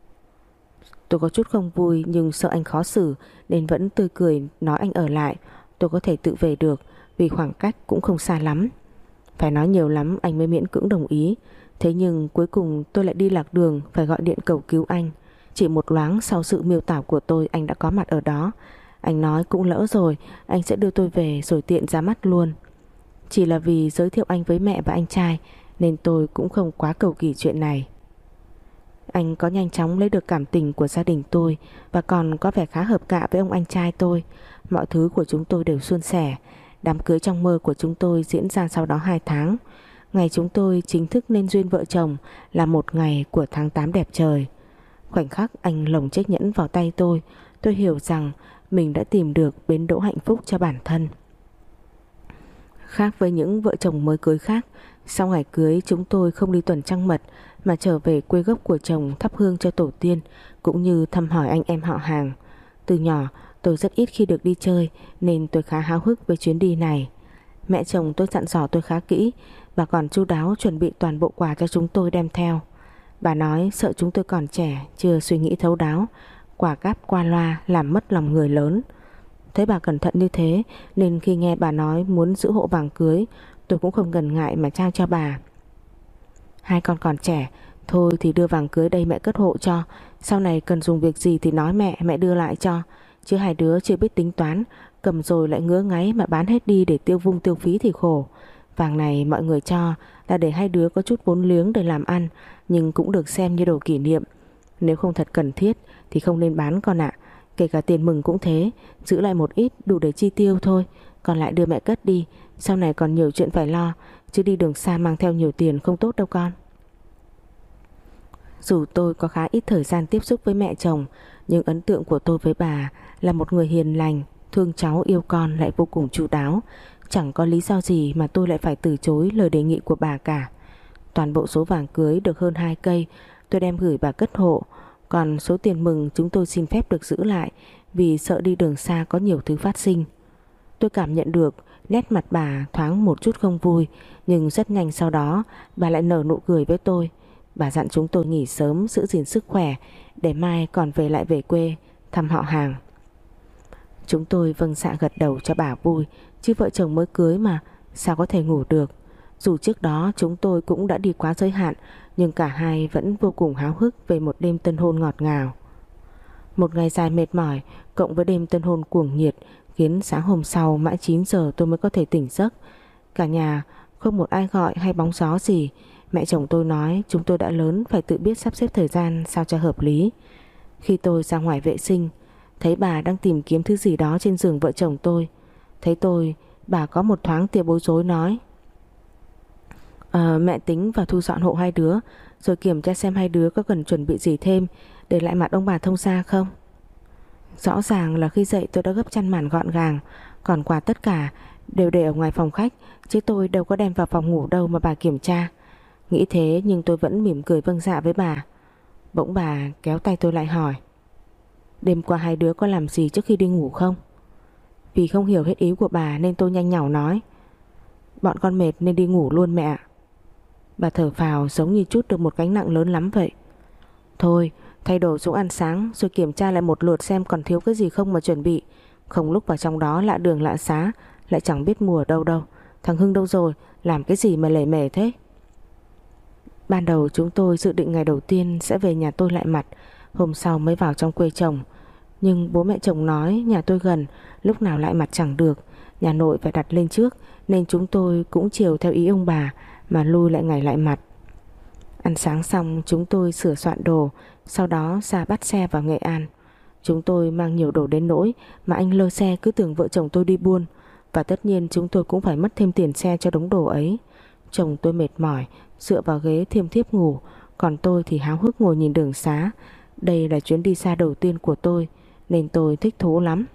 Tôi có chút không vui nhưng sợ anh khó xử nên vẫn tươi cười nói anh ở lại. Tôi có thể tự về được vì khoảng cách cũng không xa lắm. Phải nói nhiều lắm anh mới miễn cưỡng đồng ý. Thế nhưng cuối cùng tôi lại đi lạc đường, phải gọi điện cầu cứu anh. Chỉ một loáng sau sự miêu tả của tôi anh đã có mặt ở đó. Anh nói cũng lỡ rồi, anh sẽ đưa tôi về rồi tiện ra mắt luôn. Chỉ là vì giới thiệu anh với mẹ và anh trai nên tôi cũng không quá cầu kỳ chuyện này. Anh có nhanh chóng lấy được cảm tình của gia đình tôi và còn có vẻ khá hợp cạ với ông anh trai tôi. Mọi thứ của chúng tôi đều suôn sẻ. Đám cưới trong mơ của chúng tôi diễn ra sau đó hai tháng. Ngày chúng tôi chính thức nên duyên vợ chồng là một ngày của tháng tám đẹp trời. Khoảnh khắc anh lồng chiếc nhẫn vào tay tôi, tôi hiểu rằng mình đã tìm được bến đỗ hạnh phúc cho bản thân. Khác với những vợ chồng mới cưới khác, sau ngày cưới chúng tôi không đi tuần trăng mật mà trở về quê gốc của chồng thắp hương cho tổ tiên, cũng như thăm hỏi anh em họ hàng. Từ nhỏ tôi rất ít khi được đi chơi nên tôi khá háo hức với chuyến đi này. Mẹ chồng tôi dặn dò tôi khá kỹ và còn chu đáo chuẩn bị toàn bộ quà cho chúng tôi đem theo. Bà nói sợ chúng tôi còn trẻ, chưa suy nghĩ thấu đáo, quà cáp qua loa làm mất lòng người lớn. Thấy bà cẩn thận như thế nên khi nghe bà nói muốn giữ hộ vàng cưới, tôi cũng không ngần ngại mà trao cho bà. Hai con còn trẻ, thôi thì đưa vàng cưới đây mẹ cất hộ cho, sau này cần dùng việc gì thì nói mẹ, mẹ đưa lại cho. Chứ hai đứa chưa biết tính toán, cầm rồi lại ngứa ngáy mà bán hết đi để tiêu vung tiêu phí thì khổ. Vàng này mọi người cho là để hai đứa có chút vốn liếng để làm ăn, nhưng cũng được xem như đồ kỷ niệm. Nếu không thật cần thiết thì không nên bán con ạ. Kể cả tiền mừng cũng thế, giữ lại một ít đủ để chi tiêu thôi, còn lại đưa mẹ cất đi, sau này còn nhiều chuyện phải lo, chứ đi đường xa mang theo nhiều tiền không tốt đâu con. Dù tôi có khá ít thời gian tiếp xúc với mẹ chồng, nhưng ấn tượng của tôi với bà là một người hiền lành, thương cháu yêu con lại vô cùng chu đáo. Chẳng có lý do gì mà tôi lại phải từ chối lời đề nghị của bà cả. Toàn bộ số vàng cưới được hơn hai cây tôi đem gửi bà cất hộ, còn số tiền mừng chúng tôi xin phép được giữ lại vì sợ đi đường xa có nhiều thứ phát sinh. Tôi cảm nhận được nét mặt bà thoáng một chút không vui, nhưng rất nhanh sau đó bà lại nở nụ cười với tôi. Bà dặn chúng tôi nghỉ sớm, giữ gìn sức khỏe để mai còn về lại về quê thăm họ hàng. Chúng tôi vâng dạ gật đầu cho bà vui, chứ vợ chồng mới cưới mà sao có thể ngủ được. Dù trước đó chúng tôi cũng đã đi quá giới hạn, nhưng cả hai vẫn vô cùng háo hức về một đêm tân hôn ngọt ngào. Một ngày dài mệt mỏi cộng với đêm tân hôn cuồng nhiệt khiến sáng hôm sau mãi chín giờ tôi mới có thể tỉnh giấc. Cả nhà không một ai gọi hay bóng gió gì. Mẹ chồng tôi nói chúng tôi đã lớn, phải tự biết sắp xếp thời gian sao cho hợp lý. Khi tôi ra ngoài vệ sinh, thấy bà đang tìm kiếm thứ gì đó trên giường vợ chồng tôi. Thấy tôi, bà có một thoáng tia bối rối nói: à, mẹ tính vào thu dọn hộ hai đứa, rồi kiểm tra xem hai đứa có cần chuẩn bị gì thêm để lại mặt ông bà thông gia không. Rõ ràng là khi dậy tôi đã gấp chăn màn gọn gàng, còn quà tất cả đều để ở ngoài phòng khách, chứ tôi đâu có đem vào phòng ngủ đâu mà bà kiểm tra. Nghĩ thế nhưng tôi vẫn mỉm cười vâng dạ với bà. Bỗng bà kéo tay tôi lại hỏi: đêm qua hai đứa có làm gì trước khi đi ngủ không? Vì không hiểu hết ý của bà nên tôi nhanh nhảu nói: bọn con mệt nên đi ngủ luôn mẹ ạ. Bà thở phào giống như chút được một gánh nặng lớn lắm vậy. Thôi thay đồ xuống ăn sáng rồi kiểm tra lại một lượt xem còn thiếu cái gì không mà chuẩn bị. Không lúc vào trong đó lạ đường lạ xá, lại chẳng biết mùa đâu đâu. Thằng Hưng đâu rồi, làm cái gì mà lề mề thế? Ban đầu chúng tôi dự định ngày đầu tiên sẽ về nhà tôi lại mặt, hôm sau mới vào trong quê chồng. Nhưng bố mẹ chồng nói nhà tôi gần, lúc nào lại mặt chẳng được, nhà nội phải đặt lên trước, nên chúng tôi cũng chiều theo ý ông bà mà lui lại ngày lại mặt. Ăn sáng xong chúng tôi sửa soạn đồ, sau đó ra bắt xe vào Nghệ An. Chúng tôi mang nhiều đồ đến nỗi mà anh lơ xe cứ tưởng vợ chồng tôi đi buôn, và tất nhiên chúng tôi cũng phải mất thêm tiền xe cho đống đồ ấy. Chồng tôi mệt mỏi dựa vào ghế thiêm thiếp ngủ, còn tôi thì háo hức ngồi nhìn đường xá. Đây là chuyến đi xa đầu tiên của tôi nên tôi thích thú lắm.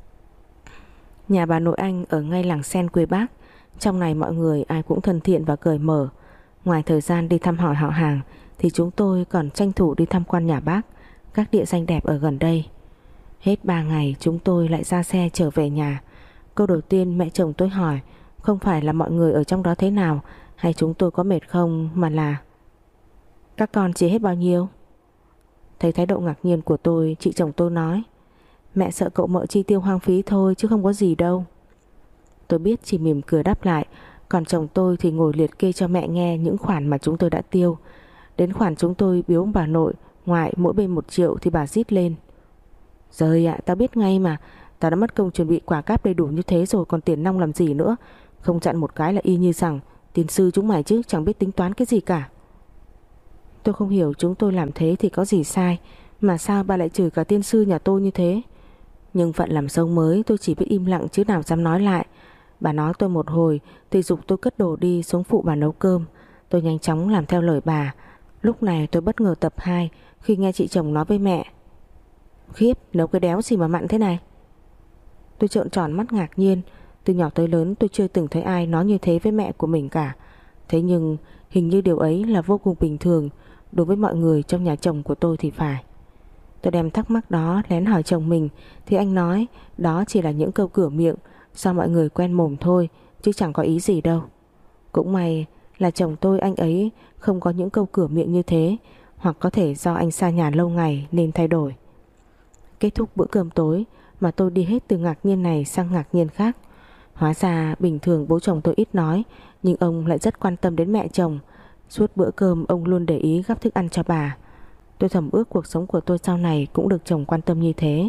Nhà bà nội anh ở ngay làng sen quê bác. Trong này mọi người ai cũng thân thiện và cởi mở. Ngoài thời gian đi thăm hỏi họ hàng thì chúng tôi còn tranh thủ đi tham quan nhà bác, các địa danh đẹp ở gần đây. Hết ba ngày chúng tôi lại ra xe trở về nhà. Câu đầu tiên mẹ chồng tôi hỏi không phải là mọi người ở trong đó thế nào hay chúng tôi có mệt không, mà là: các con chia hết bao nhiêu? Thấy thái độ ngạc nhiên của tôi, chị chồng tôi nói: mẹ sợ cậu mợ chi tiêu hoang phí thôi chứ không có gì đâu. Tôi biết, chỉ mỉm cười đáp lại. Còn chồng tôi thì ngồi liệt kê cho mẹ nghe những khoản mà chúng tôi đã tiêu. Đến khoản chúng tôi biếu ông bà nội ngoại mỗi bên một triệu thì bà rít lên: Giời ạ, tao biết ngay mà, Tao đã mất công chuẩn bị quả cáp đầy đủ như thế rồi, còn tiền nong làm gì nữa. Không chặn một cái là y như rằng tiên sư chúng mày chứ chẳng biết tính toán cái gì cả. Tôi không hiểu chúng tôi làm thế thì có gì sai, mà sao bà lại chửi cả tiên sư nhà tôi như thế. Nhưng phận làm dâu mới tôi chỉ biết im lặng chứ nào dám nói lại. Bà nói tôi một hồi thì giục tôi cất đồ đi xuống phụ bà nấu cơm. Tôi nhanh chóng làm theo lời bà. Lúc này tôi bất ngờ tập hai khi nghe chị chồng nói với mẹ: Khiếp, nấu cái đéo gì mà mặn thế này. Tôi trợn tròn mắt ngạc nhiên. Từ nhỏ tới lớn tôi chưa từng thấy ai nói như thế với mẹ của mình cả. Thế nhưng hình như điều ấy là vô cùng bình thường đối với mọi người trong nhà chồng của tôi thì phải. Tôi đem thắc mắc đó lén hỏi chồng mình thì anh nói đó chỉ là những câu cửa miệng do mọi người quen mồm thôi, chứ chẳng có ý gì đâu. Cũng may là chồng tôi anh ấy không có những câu cửa miệng như thế, hoặc có thể do anh xa nhà lâu ngày nên thay đổi. Kết thúc bữa cơm tối mà tôi đi hết từ ngạc nhiên này sang ngạc nhiên khác. Hóa ra bình thường bố chồng tôi ít nói, nhưng ông lại rất quan tâm đến mẹ chồng. Suốt bữa cơm ông luôn để ý gắp thức ăn cho bà. Tôi thầm ước cuộc sống của tôi sau này cũng được chồng quan tâm như thế.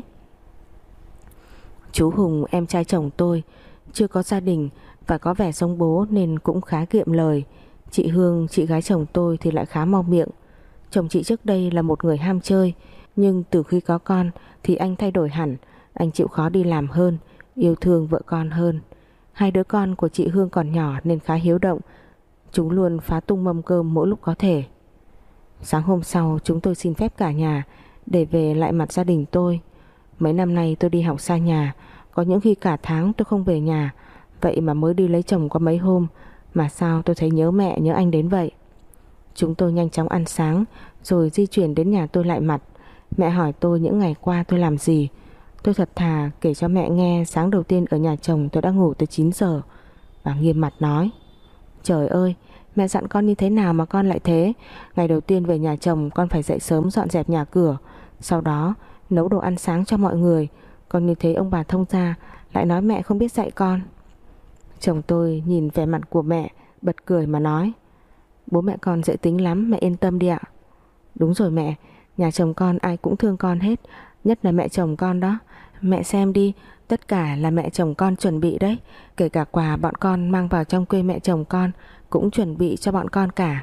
Chú Hùng, em trai chồng tôi, chưa có gia đình và có vẻ giống bố nên cũng khá kiệm lời. Chị Hương, chị gái chồng tôi thì lại khá mau miệng. Chồng chị trước đây là một người ham chơi, nhưng từ khi có con thì anh thay đổi hẳn. Anh chịu khó đi làm hơn, yêu thương vợ con hơn. Hai đứa con của chị Hương còn nhỏ nên khá hiếu động. Chúng luôn phá tung mâm cơm mỗi lúc có thể. Sáng hôm sau chúng tôi xin phép cả nhà để về lại mặt gia đình tôi. Mấy năm nay tôi đi học xa nhà, có những khi cả tháng tôi không về nhà. Vậy mà mới đi lấy chồng có mấy hôm mà sao tôi thấy nhớ mẹ nhớ anh đến vậy. Chúng tôi nhanh chóng ăn sáng rồi di chuyển đến nhà tôi lại mặt. Mẹ hỏi tôi những ngày qua tôi làm gì. Tôi thật thà kể cho mẹ nghe sáng đầu tiên ở nhà chồng tôi đã ngủ tới chín giờ. Bà nghiêm mặt nói: Trời ơi, mẹ dặn con như thế nào mà con lại thế. Ngày đầu tiên về nhà chồng con phải dậy sớm dọn dẹp nhà cửa, sau đó nấu đồ ăn sáng cho mọi người. Còn như thế ông bà thông gia lại nói mẹ không biết dạy con. Chồng tôi nhìn vẻ mặt của mẹ bật cười mà nói: Bố mẹ con dễ tính lắm, mẹ yên tâm đi ạ. Đúng rồi mẹ, nhà chồng con ai cũng thương con hết, nhất là mẹ chồng con đó. Mẹ xem đi, tất cả là mẹ chồng con chuẩn bị đấy. Kể cả quà bọn con mang vào trong quê mẹ chồng con cũng chuẩn bị cho bọn con cả.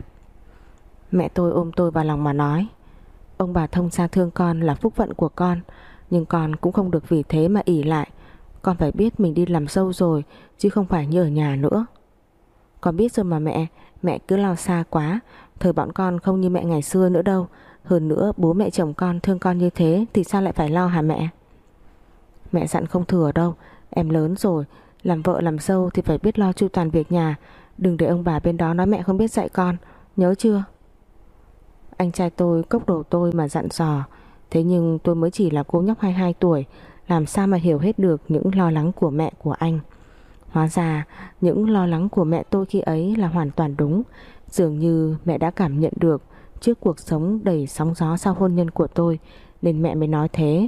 Mẹ tôi ôm tôi vào lòng mà nói: Ông bà thông gia thương con là phúc phận của con, nhưng con cũng không được vì thế mà ỷ lại. Con phải biết mình đi làm dâu rồi, chứ không phải như ở nhà nữa. Con biết rồi mà mẹ, mẹ cứ lo xa quá. Thời bọn con không như mẹ ngày xưa nữa đâu. Hơn nữa bố mẹ chồng con thương con như thế thì sao lại phải lo hả mẹ? Mẹ dặn không thừa đâu. Em lớn rồi, làm vợ làm dâu thì phải biết lo chu toàn việc nhà. Đừng để ông bà bên đó nói mẹ không biết dạy con, nhớ chưa? Anh trai tôi cốc đầu tôi mà dặn dò. Thế nhưng tôi mới chỉ là cô nhóc hai mươi hai tuổi, làm sao mà hiểu hết được những lo lắng của mẹ của anh. Hóa ra những lo lắng của mẹ tôi khi ấy là hoàn toàn đúng. Dường như mẹ đã cảm nhận được trước cuộc sống đầy sóng gió sau hôn nhân của tôi, nên mẹ mới nói thế.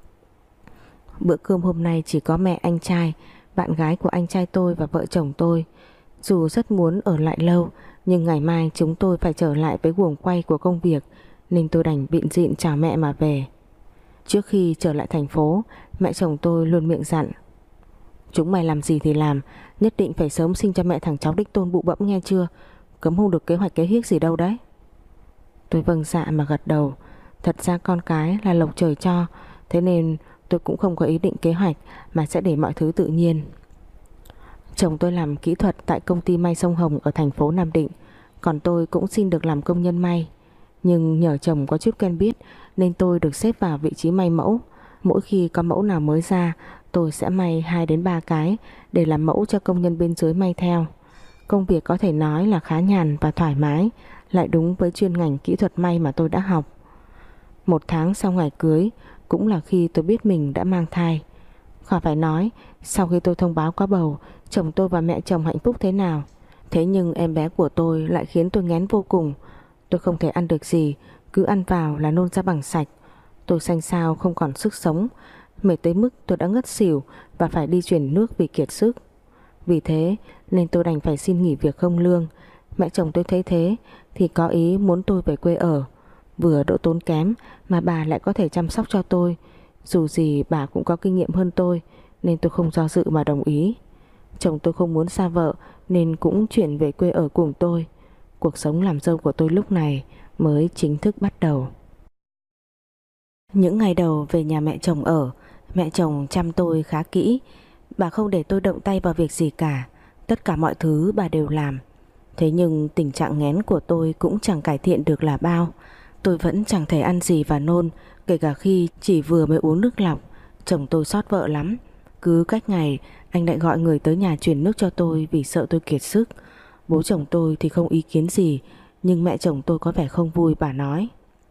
Bữa cơm hôm nay chỉ có mẹ, anh trai, bạn gái của anh trai tôi và vợ chồng tôi. Dù rất muốn ở lại lâu, nhưng ngày mai chúng tôi phải trở lại với guồng quay của công việc, nên tôi đành bịn dịn chào mẹ mà về. Trước khi trở lại thành phố, mẹ chồng tôi luôn miệng dặn: Chúng mày làm gì thì làm, nhất định phải sớm sinh cho mẹ thằng cháu đích tôn bụ bẫm nghe chưa? Cấm không được kế hoạch kế hiếc gì đâu đấy. Tôi vâng dạ mà gật đầu. Thật ra con cái là lộc trời cho, thế nên tôi cũng không có ý định kế hoạch, mà sẽ để mọi thứ tự nhiên. Chồng tôi làm kỹ thuật tại công ty may sông Hồng ở thành phố Nam Định, còn tôi cũng xin được làm công nhân may. Nhưng nhờ chồng có chút quen biết nên tôi được xếp vào vị trí may mẫu. Mỗi khi có mẫu nào mới ra, tôi sẽ may hai đến ba cái để làm mẫu cho công nhân bên dưới may theo. Công việc có thể nói là khá nhàn và thoải mái, lại đúng với chuyên ngành kỹ thuật may mà tôi đã học. Một tháng sau ngày cưới cũng là khi tôi biết mình đã mang thai. Khỏi phải nói, sau khi tôi thông báo có bầu, chồng tôi và mẹ chồng hạnh phúc thế nào. Thế nhưng em bé của tôi lại khiến tôi nghén vô cùng. Tôi không thể ăn được gì, cứ ăn vào là nôn ra bằng sạch. Tôi xanh xao không còn sức sống, mệt tới mức tôi đã ngất xỉu và phải đi chuyển nước vì kiệt sức. Vì thế nên tôi đành phải xin nghỉ việc không lương. Mẹ chồng tôi thấy thế thì có ý muốn tôi về quê ở, vừa đỡ tốn kém mà bà lại có thể chăm sóc cho tôi. Dù gì bà cũng có kinh nghiệm hơn tôi, nên tôi không do dự mà đồng ý. Chồng tôi không muốn xa vợ nên cũng chuyển về quê ở cùng tôi. Cuộc sống làm dâu của tôi lúc này mới chính thức bắt đầu. Những ngày đầu về nhà mẹ chồng ở, mẹ chồng chăm tôi khá kỹ. Bà không để tôi động tay vào việc gì cả. Tất cả mọi thứ bà đều làm. Thế nhưng tình trạng nghén của tôi cũng chẳng cải thiện được là bao. Tôi vẫn chẳng thể ăn gì và nôn, kể cả khi chỉ vừa mới uống nước lọc. Chồng tôi xót vợ lắm. Cứ cách ngày anh lại gọi người tới nhà truyền nước cho tôi vì sợ tôi kiệt sức. Bố chồng tôi thì không ý kiến gì, nhưng mẹ chồng tôi có vẻ không vui. Bà nói: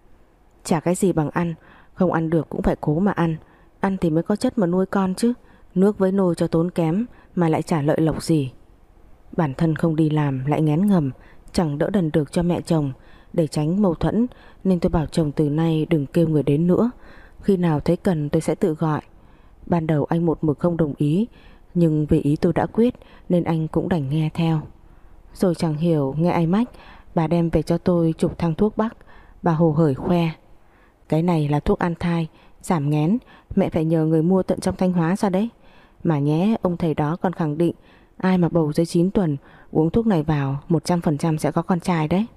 chả cái gì bằng ăn, không ăn được cũng phải cố mà ăn. Ăn thì mới có chất mà nuôi con chứ. Nước với nồi cho tốn kém mà lại trả lợi lộc gì. Bản thân không đi làm lại nghén ngầm, chẳng đỡ đần được cho mẹ chồng. Để tránh mâu thuẫn nên tôi bảo chồng từ nay đừng kêu người đến nữa. Khi nào thấy cần tôi sẽ tự gọi. Ban đầu anh một mực không đồng ý, nhưng vì ý tôi đã quyết nên anh cũng đành nghe theo. Rồi chẳng hiểu nghe ai mách, bà đem về cho tôi chục thang thuốc bắc. Bà hồ hởi khoe: cái này là thuốc an thai, giảm nghén, mẹ phải nhờ người mua tận trong Thanh Hóa ra đấy. Mà nhé, ông thầy đó còn khẳng định ai mà bầu dưới chín tuần uống thuốc này vào một trăm phần trăm sẽ có con trai đấy.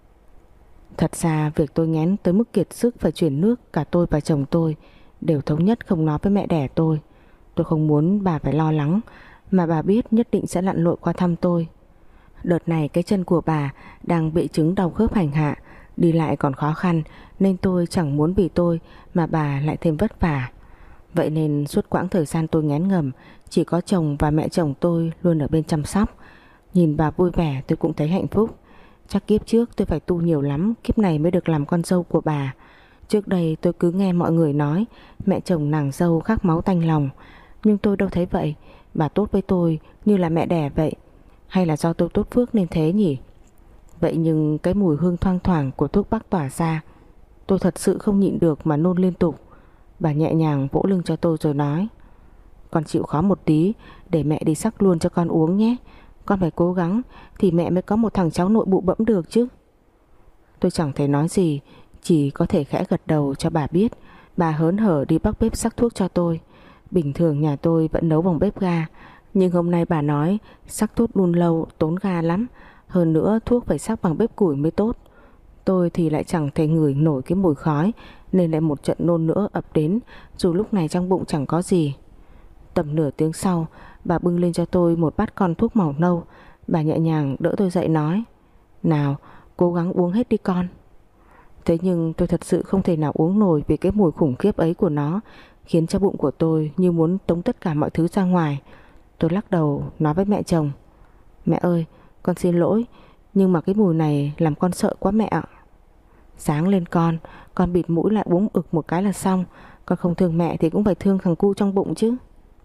Thật ra việc tôi nghén tới mức kiệt sức phải chuyển nước, cả tôi và chồng tôi đều thống nhất không nói với mẹ đẻ tôi. Tôi không muốn bà phải lo lắng, mà bà biết nhất định sẽ lặn lội qua thăm tôi. Đợt này cái chân của bà đang bị chứng đau khớp hành hạ, đi lại còn khó khăn, nên tôi chẳng muốn vì tôi mà bà lại thêm vất vả. Vậy nên suốt quãng thời gian tôi nghén ngầm, chỉ có chồng và mẹ chồng tôi luôn ở bên chăm sóc. Nhìn bà vui vẻ tôi cũng thấy hạnh phúc. Chắc kiếp trước tôi phải tu nhiều lắm, kiếp này mới được làm con dâu của bà. Trước đây tôi cứ nghe mọi người nói mẹ chồng nàng dâu khác máu tanh lòng, nhưng tôi đâu thấy vậy. Bà tốt với tôi như là mẹ đẻ vậy. Hay là do tôi tốt phước nên thế nhỉ? Vậy nhưng cái mùi hương thoang thoảng của thuốc bắc tỏa ra, tôi thật sự không nhịn được mà nôn liên tục. Bà nhẹ nhàng vỗ lưng cho tôi rồi nói: con chịu khó một tí, để mẹ đi sắc luôn cho con uống nhé. Con phải cố gắng thì mẹ mới có một thằng cháu nội bụ bẫm được chứ. Tôi chẳng thể nói gì, chỉ có thể khẽ gật đầu cho bà biết. Bà hớn hở đi bắc bếp sắc thuốc cho tôi. Bình thường nhà tôi vẫn nấu bằng bếp ga, nhưng hôm nay bà nói sắc thuốc đun lâu tốn ga lắm. Hơn nữa thuốc phải sắc bằng bếp củi mới tốt. Tôi thì lại chẳng thể ngửi nổi cái mùi khói, nên lại một trận nôn nữa ập đến, dù lúc này trong bụng chẳng có gì. Tầm nửa tiếng sau, bà bưng lên cho tôi một bát con thuốc màu nâu. Bà nhẹ nhàng đỡ tôi dậy nói: nào, cố gắng uống hết đi con. Thế nhưng tôi thật sự không thể nào uống nổi vì cái mùi khủng khiếp ấy của nó khiến cho bụng của tôi như muốn tống tất cả mọi thứ ra ngoài. Tôi lắc đầu nói với mẹ chồng: mẹ ơi, con xin lỗi, nhưng mà cái mùi này làm con sợ quá mẹ ạ. Sáng lên con, con bịt mũi lại uống ực một cái là xong. Con không thương mẹ thì cũng phải thương thằng cu trong bụng chứ.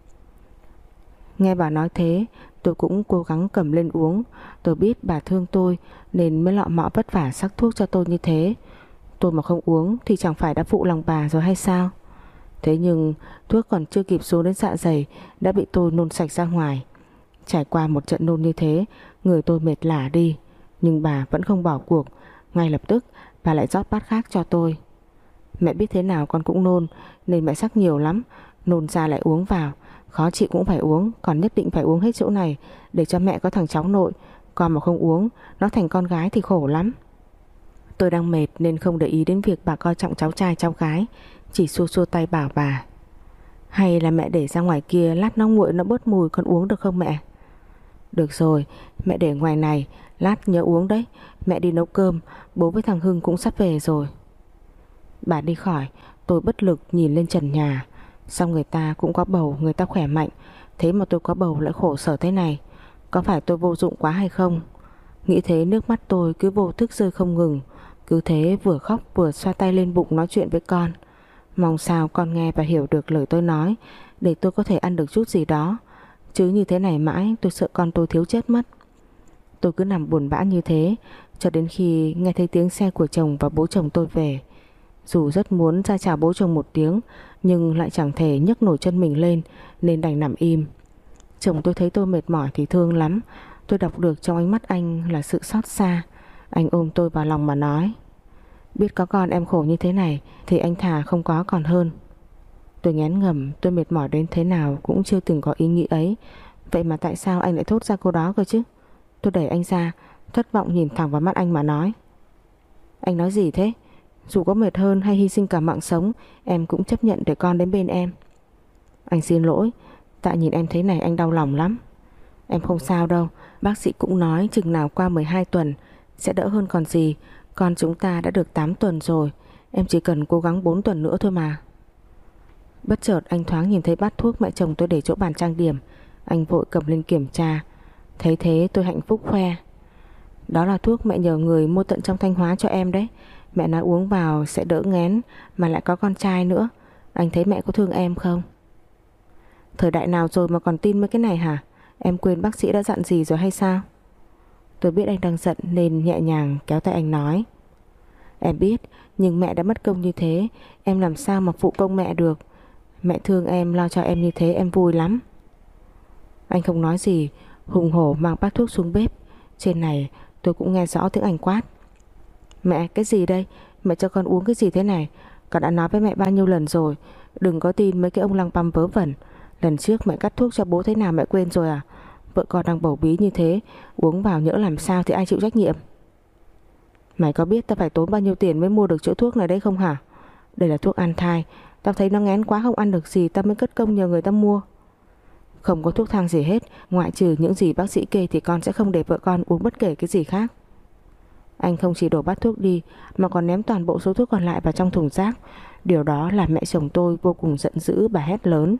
Nghe bà nói thế, tôi cũng cố gắng cầm lên uống. Tôi biết bà thương tôi nên mới lọ mọ vất vả sắc thuốc cho tôi như thế. Tôi mà không uống thì chẳng phải đã phụ lòng bà rồi hay sao? Thế nhưng thuốc còn chưa kịp xuống đến dạ dày đã bị tôi nôn sạch ra ngoài. Trải qua một trận nôn như thế, người tôi mệt lả đi. Nhưng bà vẫn không bỏ cuộc. Ngay lập tức bà lại rót bát khác cho tôi. Mẹ biết thế nào con cũng nôn, nên mẹ sắc nhiều lắm. Nôn ra lại uống vào, khó chịu cũng phải uống. Còn nhất định phải uống hết chỗ này, để cho mẹ có thằng cháu nội. Con mà không uống, nó thành con gái thì khổ lắm. Tôi đang mệt nên không để ý đến việc bà coi trọng cháu trai cháu gái, chỉ xua xua tay bảo bà: hay là mẹ để ra ngoài kia, lát nó nguội nó bớt mùi, con uống được không mẹ? Được rồi, mẹ để ngoài này, lát nhớ uống đấy. Mẹ đi nấu cơm, bố với thằng Hưng cũng sắp về rồi. Bà đi khỏi, tôi bất lực nhìn lên trần nhà. Sao người ta cũng có bầu, người ta khỏe mạnh, thế mà tôi có bầu lại khổ sở thế này. Có phải tôi vô dụng quá hay không? Nghĩ thế nước mắt tôi cứ vô thức rơi không ngừng. Cứ thế vừa khóc vừa xoa tay lên bụng nói chuyện với con. Mong sao con nghe và hiểu được lời tôi nói, để tôi có thể ăn được chút gì đó. Chứ như thế này mãi tôi sợ con tôi thiếu chết mất. Tôi cứ nằm buồn bã như thế cho đến khi nghe thấy tiếng xe của chồng và bố chồng tôi về. Dù rất muốn ra chào bố chồng một tiếng, nhưng lại chẳng thể nhấc nổi chân mình lên, nên đành nằm im. Chồng tôi thấy tôi mệt mỏi thì thương lắm. Tôi đọc được trong ánh mắt anh là sự xót xa. Anh ôm tôi vào lòng mà nói: biết có con em khổ như thế này thì anh thà không có còn hơn. Tôi ngán ngẩm, tôi mệt mỏi đến thế nào cũng chưa từng có ý nghĩ ấy. Vậy mà tại sao anh lại thốt ra câu đó cơ chứ? Tôi đẩy anh ra, thất vọng nhìn thẳng vào mắt anh mà nói. Anh nói gì thế? Dù có mệt hơn hay hy sinh cả mạng sống, em cũng chấp nhận để con đến bên em. Anh xin lỗi, tại nhìn em thế này anh đau lòng lắm. Em không sao đâu, bác sĩ cũng nói chừng nào qua mười hai tuần sẽ đỡ hơn còn gì. Con chúng ta đã được tám tuần rồi, em chỉ cần cố gắng bốn tuần nữa thôi mà. Bất chợt anh thoáng nhìn thấy bát thuốc mẹ chồng tôi để chỗ bàn trang điểm. Anh vội cầm lên kiểm tra. Thấy thế tôi hạnh phúc khoe. Đó là thuốc mẹ nhờ người mua tận trong Thanh Hóa cho em đấy. Mẹ nói uống vào sẽ đỡ nghén, mà lại có con trai nữa. Anh thấy mẹ có thương em không? Thời đại nào rồi mà còn tin mấy cái này hả? Em quên bác sĩ đã dặn gì rồi hay sao? Tôi biết anh đang giận nên nhẹ nhàng kéo tay anh nói. Em biết, nhưng mẹ đã mất công như thế, em làm sao mà phụ công mẹ được. Mẹ thương em, lo cho em như thế em vui lắm. Anh không nói gì, hùng hổ mang bát thuốc xuống bếp. Trên này tôi cũng nghe rõ tiếng anh quát. Mẹ, cái gì đây? Mẹ cho con uống cái gì thế này? Con đã nói với mẹ bao nhiêu lần rồi, đừng có tin mấy cái ông lăng păm vớ vẩn. Lần trước mẹ cắt thuốc cho bố thế nào mẹ quên rồi à? Vợ con đang bầu bí như thế, uống vào nhỡ làm sao thì ai chịu trách nhiệm? Mày có biết tao phải tốn bao nhiêu tiền mới mua được chỗ thuốc này đấy không hả? Đây là thuốc an thai, tao thấy nó ngén quá không ăn được gì, tao mới cất công nhờ người ta mua. Không có thuốc thang gì hết, ngoại trừ những gì bác sĩ kê thì con sẽ không để vợ con uống bất kể cái gì khác. Anh không chỉ đổ bát thuốc đi mà còn ném toàn bộ số thuốc còn lại vào trong thùng rác. Điều đó làm mẹ chồng tôi vô cùng giận dữ, bà hét lớn.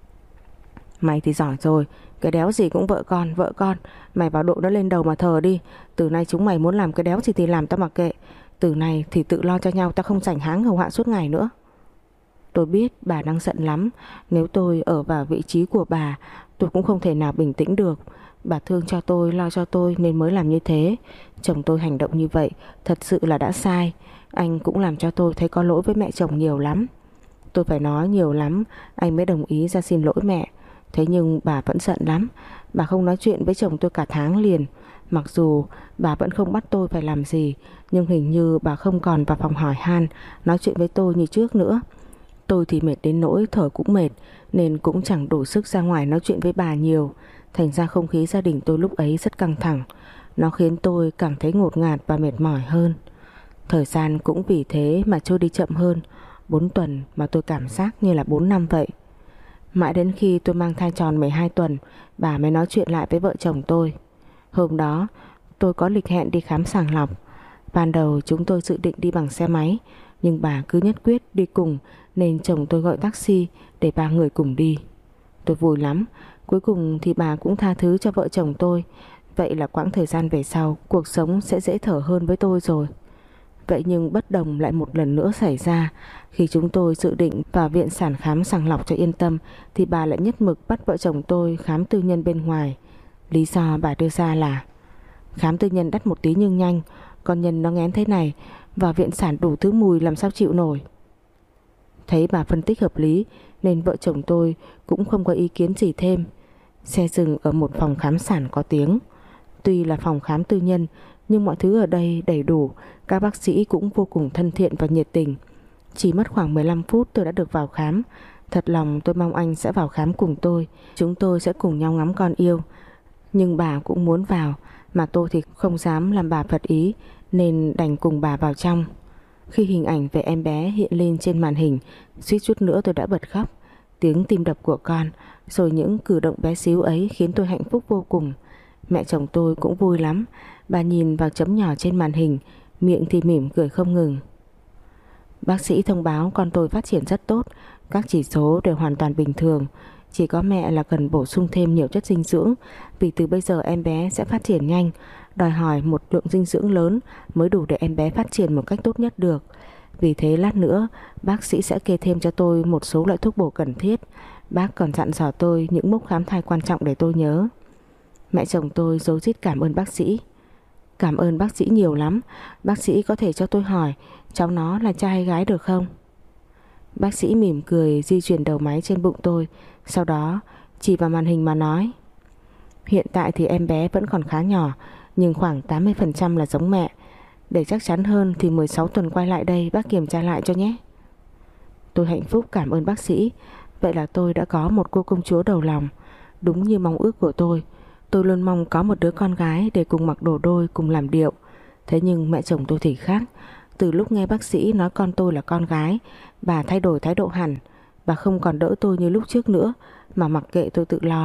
Mày thì giỏi rồi, cái đéo gì cũng vợ con, vợ con. Mày vào độ nó lên đầu mà thờ đi. Từ nay chúng mày muốn làm cái đéo gì thì làm, tao mặc kệ. Từ nay thì tự lo cho nhau, tao không rảnh háng hầu hạ suốt ngày nữa. Tôi biết bà đang giận lắm. Nếu tôi ở vào vị trí của bà, tôi cũng không thể nào bình tĩnh được. Bà thương cho tôi, lo cho tôi nên mới làm như thế. Chồng tôi hành động như vậy thật sự là đã sai. Anh cũng làm cho tôi thấy có lỗi với mẹ chồng nhiều lắm. Tôi phải nói nhiều lắm anh mới đồng ý ra xin lỗi mẹ. Thế nhưng bà vẫn giận lắm. Bà không nói chuyện với chồng tôi cả tháng liền. Mặc dù bà vẫn không bắt tôi phải làm gì, nhưng hình như bà không còn vào phòng hỏi han nói chuyện với tôi như trước nữa. Tôi thì mệt đến nỗi thở cũng mệt, nên cũng chẳng đủ sức ra ngoài nói chuyện với bà nhiều. Thành ra không khí gia đình tôi lúc ấy rất căng thẳng. Nó khiến tôi cảm thấy ngột ngạt và mệt mỏi hơn. Thời gian cũng vì thế mà trôi đi chậm hơn. Bốn tuần mà tôi cảm giác như là bốn năm vậy. Mãi đến khi tôi mang thai tròn mười hai tuần, bà mới nói chuyện lại với vợ chồng tôi. Hôm đó tôi có lịch hẹn đi khám sàng lọc. Ban đầu chúng tôi dự định đi bằng xe máy, nhưng bà cứ nhất quyết đi cùng nên chồng tôi gọi taxi để ba người cùng đi. Tôi vui lắm. Cuối cùng thì bà cũng tha thứ cho vợ chồng tôi. Vậy là quãng thời gian về sau cuộc sống sẽ dễ thở hơn với tôi rồi. Vậy nhưng bất đồng lại một lần nữa xảy ra. Khi chúng tôi dự định vào viện sản khám sàng lọc cho yên tâm, thì bà lại nhất mực bắt vợ chồng tôi khám tư nhân bên ngoài. Lý do bà đưa ra là khám tư nhân đắt một tí nhưng nhanh, con nhân nó nghén thế này, vào viện sản đủ thứ mùi làm sao chịu nổi. Thấy bà phân tích hợp lý nên vợ chồng tôi cũng không có ý kiến gì thêm. Xe dừng ở một phòng khám sản có tiếng. Tuy là phòng khám tư nhân nhưng mọi thứ ở đây đầy đủ. Các bác sĩ cũng vô cùng thân thiện và nhiệt tình. Chỉ mất khoảng mười lăm phút tôi đã được vào khám. Thật lòng tôi mong anh sẽ vào khám cùng tôi. Chúng tôi sẽ cùng nhau ngắm con yêu. Nhưng bà cũng muốn vào, mà tôi thì không dám làm bà phật ý, nên đành cùng bà vào trong. Khi hình ảnh về em bé hiện lên trên màn hình, suýt chút nữa tôi đã bật khóc. Tiếng tim đập của con, rồi những cử động bé xíu ấy khiến tôi hạnh phúc vô cùng. Mẹ chồng tôi cũng vui lắm. Bà nhìn vào chấm nhỏ trên màn hình, miệng thì mỉm cười không ngừng. Bác sĩ thông báo con tôi phát triển rất tốt, các chỉ số đều hoàn toàn bình thường. Chỉ có mẹ là cần bổ sung thêm nhiều chất dinh dưỡng, vì từ bây giờ em bé sẽ phát triển nhanh, đòi hỏi một lượng dinh dưỡng lớn mới đủ để em bé phát triển một cách tốt nhất được. Vì thế lát nữa bác sĩ sẽ kê thêm cho tôi một số loại thuốc bổ cần thiết. Bác còn dặn dò tôi những mốc khám thai quan trọng để tôi nhớ. Mẹ chồng tôi rối rít cảm ơn bác sĩ. Cảm ơn bác sĩ nhiều lắm. Bác sĩ có thể cho tôi hỏi cháu nó là trai hay gái được không? Bác sĩ mỉm cười di chuyển đầu máy trên bụng tôi, sau đó chỉ vào màn hình mà nói: Hiện tại thì em bé vẫn còn khá nhỏ, nhưng khoảng tám mươi phần trăm là giống mẹ. Để chắc chắn hơn thì mười sáu tuần quay lại đây bác kiểm tra lại cho nhé. Tôi hạnh phúc cảm ơn bác sĩ. Vậy là tôi đã có một cô công chúa đầu lòng, đúng như mong ước của tôi. Tôi luôn mong có một đứa con gái để cùng mặc đồ đôi, cùng làm điệu. Thế nhưng mẹ chồng tôi thì khác. Từ lúc nghe bác sĩ nói con tôi là con gái, bà thay đổi thái độ hẳn. Bà không còn đỡ tôi như lúc trước nữa, mà mặc kệ tôi tự lo.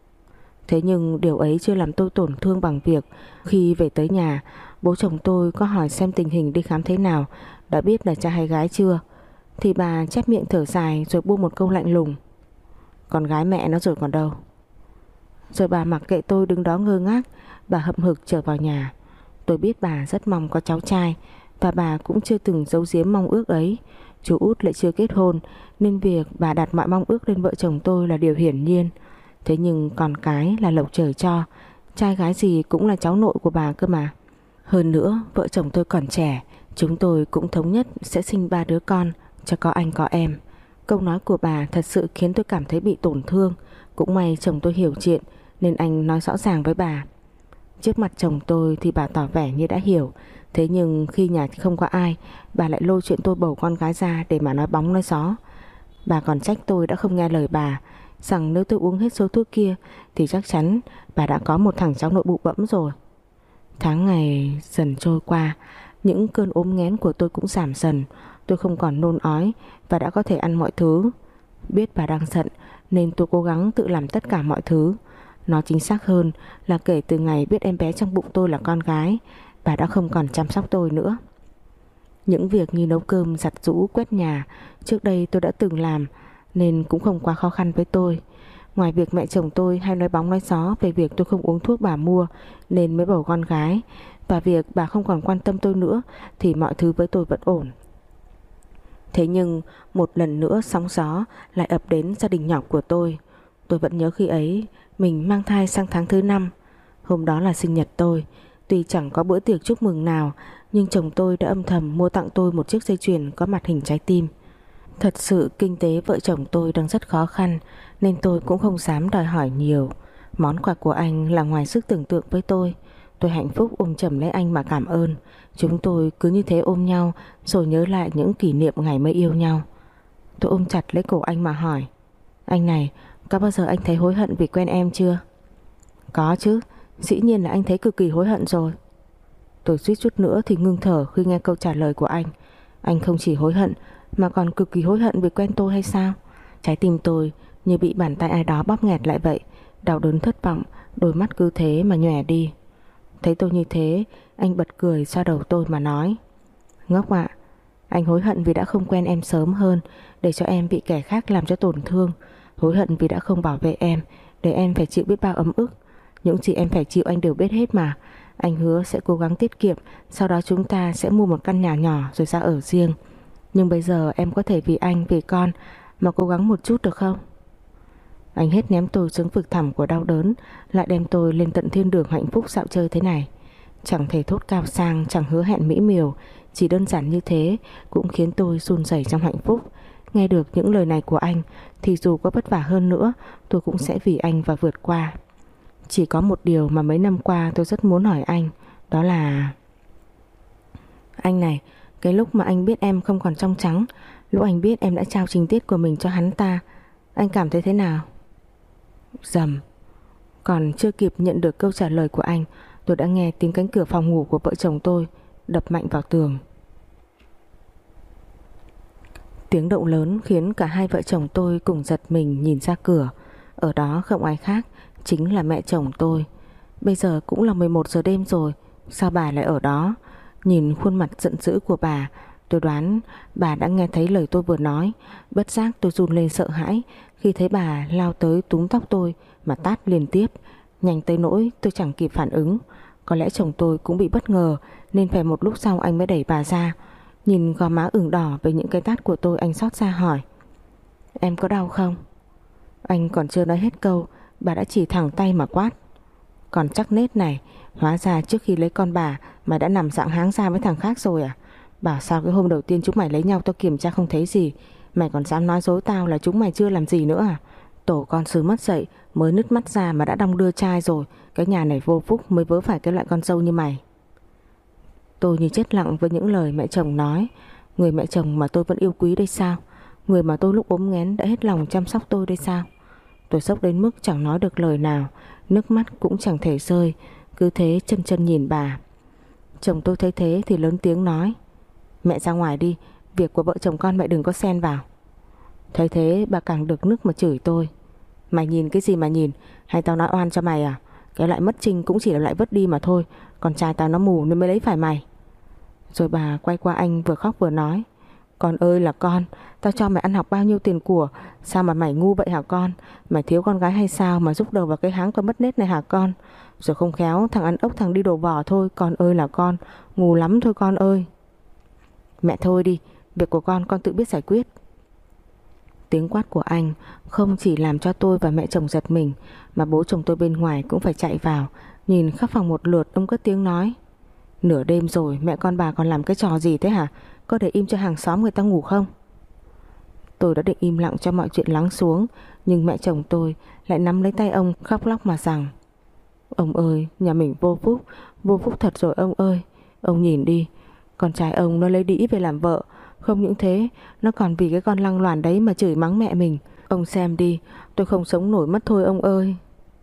Thế nhưng điều ấy chưa làm tôi tổn thương bằng việc khi về tới nhà, bố chồng tôi có hỏi xem tình hình đi khám thế nào, đã biết là trai hay gái chưa, thì bà chép miệng thở dài rồi buông một câu lạnh lùng: con gái mẹ nó rồi còn đâu. Rồi bà mặc kệ tôi đứng đó ngơ ngác. Bà hậm hực trở vào nhà. Tôi biết bà rất mong có cháu trai, và bà cũng chưa từng giấu giếm mong ước ấy. Chú út lại chưa kết hôn, nên việc bà đặt mọi mong ước lên vợ chồng tôi là điều hiển nhiên. Thế nhưng con cái là lộc trời cho, trai gái gì cũng là cháu nội của bà cơ mà. Hơn nữa vợ chồng tôi còn trẻ, chúng tôi cũng thống nhất sẽ sinh ba đứa con, cho có anh có em. Câu nói của bà thật sự khiến tôi cảm thấy bị tổn thương. Cũng may chồng tôi hiểu chuyện, nên anh nói rõ ràng với bà. Trước mặt chồng tôi thì bà tỏ vẻ như đã hiểu. Thế nhưng khi nhà không có ai, bà lại lôi chuyện tôi bầu con gái ra để mà nói bóng nói gió. Bà còn trách tôi đã không nghe lời bà, rằng nếu tôi uống hết số thuốc kia thì chắc chắn bà đã có một thằng cháu nội bụ bẫm rồi. Tháng ngày dần trôi qua, những cơn ốm nghén của tôi cũng giảm dần. Tôi không còn nôn ói và đã có thể ăn mọi thứ. Biết bà đang giận nên tôi cố gắng tự làm tất cả mọi thứ. Nói chính xác hơn là kể từ ngày biết em bé trong bụng tôi là con gái, bà đã không còn chăm sóc tôi nữa. Những việc như nấu cơm, giặt giũ, quét nhà trước đây tôi đã từng làm, nên cũng không quá khó khăn với tôi. Ngoài việc mẹ chồng tôi hay nói bóng nói gió về việc tôi không uống thuốc bà mua nên mới bầu con gái, và việc bà không còn quan tâm tôi nữa, thì mọi thứ với tôi vẫn ổn. Thế nhưng một lần nữa sóng gió lại ập đến gia đình nhỏ của tôi. Tôi vẫn nhớ khi ấy mình mang thai sang tháng thứ năm. Hôm đó là sinh nhật tôi. Tuy chẳng có bữa tiệc chúc mừng nào, nhưng chồng tôi đã âm thầm mua tặng tôi một chiếc dây chuyền có mặt hình trái tim. Thật sự kinh tế vợ chồng tôi đang rất khó khăn, nên tôi cũng không dám đòi hỏi nhiều. Món quà của anh là ngoài sức tưởng tượng với tôi. Tôi hạnh phúc ôm chầm lấy anh mà cảm ơn. Chúng tôi cứ như thế ôm nhau, rồi nhớ lại những kỷ niệm ngày mới yêu nhau. Tôi ôm chặt lấy cổ anh mà hỏi: anh này, có bao giờ anh thấy hối hận vì quen em chưa? Có chứ, dĩ nhiên là anh thấy cực kỳ hối hận rồi. Tôi suýt chút nữa thì ngưng thở khi nghe câu trả lời của anh. Anh không chỉ hối hận mà còn cực kỳ hối hận vì quen tôi hay sao? Trái tim tôi như bị bàn tay ai đó bóp nghẹt lại vậy. Đau đớn thất vọng, đôi mắt cứ thế mà nhòe đi. Thấy tôi như thế, anh bật cười xoa đầu tôi mà nói: ngốc ạ, anh hối hận vì đã không quen em sớm hơn, để cho em bị kẻ khác làm cho tổn thương. Hối hận vì đã không bảo vệ em, để em phải chịu biết bao ấm ức. Những gì em phải chịu anh đều biết hết mà. Anh hứa sẽ cố gắng tiết kiệm, sau đó chúng ta sẽ mua một căn nhà nhỏ rồi ra ở riêng. Nhưng bây giờ em có thể vì anh, vì con mà cố gắng một chút được không? Anh hết ném tôi xuống vực thẳm của đau đớn, lại đem tôi lên tận thiên đường hạnh phúc dạo chơi thế này. Chẳng thể thốt cao sang, chẳng hứa hẹn mỹ miều, chỉ đơn giản như thế cũng khiến tôi run rẩy trong hạnh phúc. Nghe được những lời này của anh thì dù có vất vả hơn nữa, tôi cũng sẽ vì anh và vượt qua. Chỉ có một điều mà mấy năm qua tôi rất muốn hỏi anh, đó là: anh này, cái lúc mà anh biết em không còn trong trắng, lúc anh biết em đã trao情tiết của mình cho hắn ta, anh cảm thấy thế nào? Rầm. Còn chưa kịp nhận được câu trả lời của anh, tôi đã nghe tiếng cánh cửa phòng ngủ của vợ chồng tôi đập mạnh vào tường. Tiếng động lớn khiến cả hai vợ chồng tôi cùng giật mình nhìn ra cửa. Ở đó không ai khác, chính là mẹ chồng tôi. Bây giờ cũng là mười một giờ đêm rồi, sao bà lại ở đó? Nhìn khuôn mặt giận dữ của bà, tôi đoán bà đã nghe thấy lời tôi vừa nói. Bất giác tôi run lên sợ hãi khi thấy bà lao tới túm tóc tôi mà tát liên tiếp, nhanh tới nỗi tôi chẳng kịp phản ứng. Có lẽ chồng tôi cũng bị bất ngờ, nên phải một lúc sau anh mới đẩy bà ra. Nhìn gò má ửng đỏ với những cái tát của tôi, anh xót xa hỏi: em có đau không? Anh còn chưa nói hết câu, bà đã chỉ thẳng tay mà quát: còn chắc nết này, hóa ra trước khi lấy con bà mày đã nằm dạng háng ra với thằng khác rồi à? Bảo sao cái hôm đầu tiên chúng mày lấy nhau tao kiểm tra không thấy gì, mày còn dám nói dối tao là chúng mày chưa làm gì nữa à? Tổ con sư mất dậy, mới nứt mắt ra mà đã đong đưa trai rồi. Cái nhà này vô phúc mới vớ phải cái loại con dâu như mày. Tôi như chết lặng với những lời mẹ chồng nói. Người mẹ chồng mà tôi vẫn yêu quý đây sao? Người mà tôi lúc ốm nghén đã hết lòng chăm sóc tôi đây sao? Tôi sốc đến mức chẳng nói được lời nào, nước mắt cũng chẳng thể rơi, cứ thế chân chân nhìn bà. Chồng tôi thấy thế thì lớn tiếng nói: Mẹ ra ngoài đi, việc của vợ chồng con mẹ đừng có xen vào. Thấy thế bà càng được nước mà chửi tôi: Mày nhìn cái gì mà nhìn, hay tao nói oan cho mày à? Cái loại mất trinh cũng chỉ là loại vứt đi mà thôi, con trai tao nó mù nên mới lấy phải mày. Rồi bà quay qua anh vừa khóc vừa nói: Con ơi là con, tao cho mày ăn học bao nhiêu tiền của, sao mà mày ngu vậy hả con? Mày thiếu con gái hay sao mà rúc đầu vào cái háng con mất nết này hả con? Rồi không khéo thằng ăn ốc thằng đi đổ vỏ thôi, con ơi là con, ngu lắm thôi con ơi. Mẹ thôi đi, việc của con con tự biết giải quyết. Tiếng quát của anh không chỉ làm cho tôi và mẹ chồng giật mình, mà bố chồng tôi bên ngoài cũng phải chạy vào, nhìn khắp phòng một lượt. Ông cất tiếng nói: Nửa đêm rồi mẹ con bà còn làm cái trò gì thế hả? Có để im cho hàng xóm người ta ngủ không? Tôi đã định im lặng cho mọi chuyện lắng xuống, nhưng mẹ chồng tôi lại nắm lấy tay ông khóc lóc mà rằng: Ông ơi, nhà mình vô phúc, vô phúc thật rồi ông ơi. Ông nhìn đi, con trai ông nó lấy đĩ về làm vợ. Không những thế, nó còn vì cái con lăng loàn đấy mà chửi mắng mẹ mình. Ông xem đi, tôi không sống nổi mất thôi ông ơi.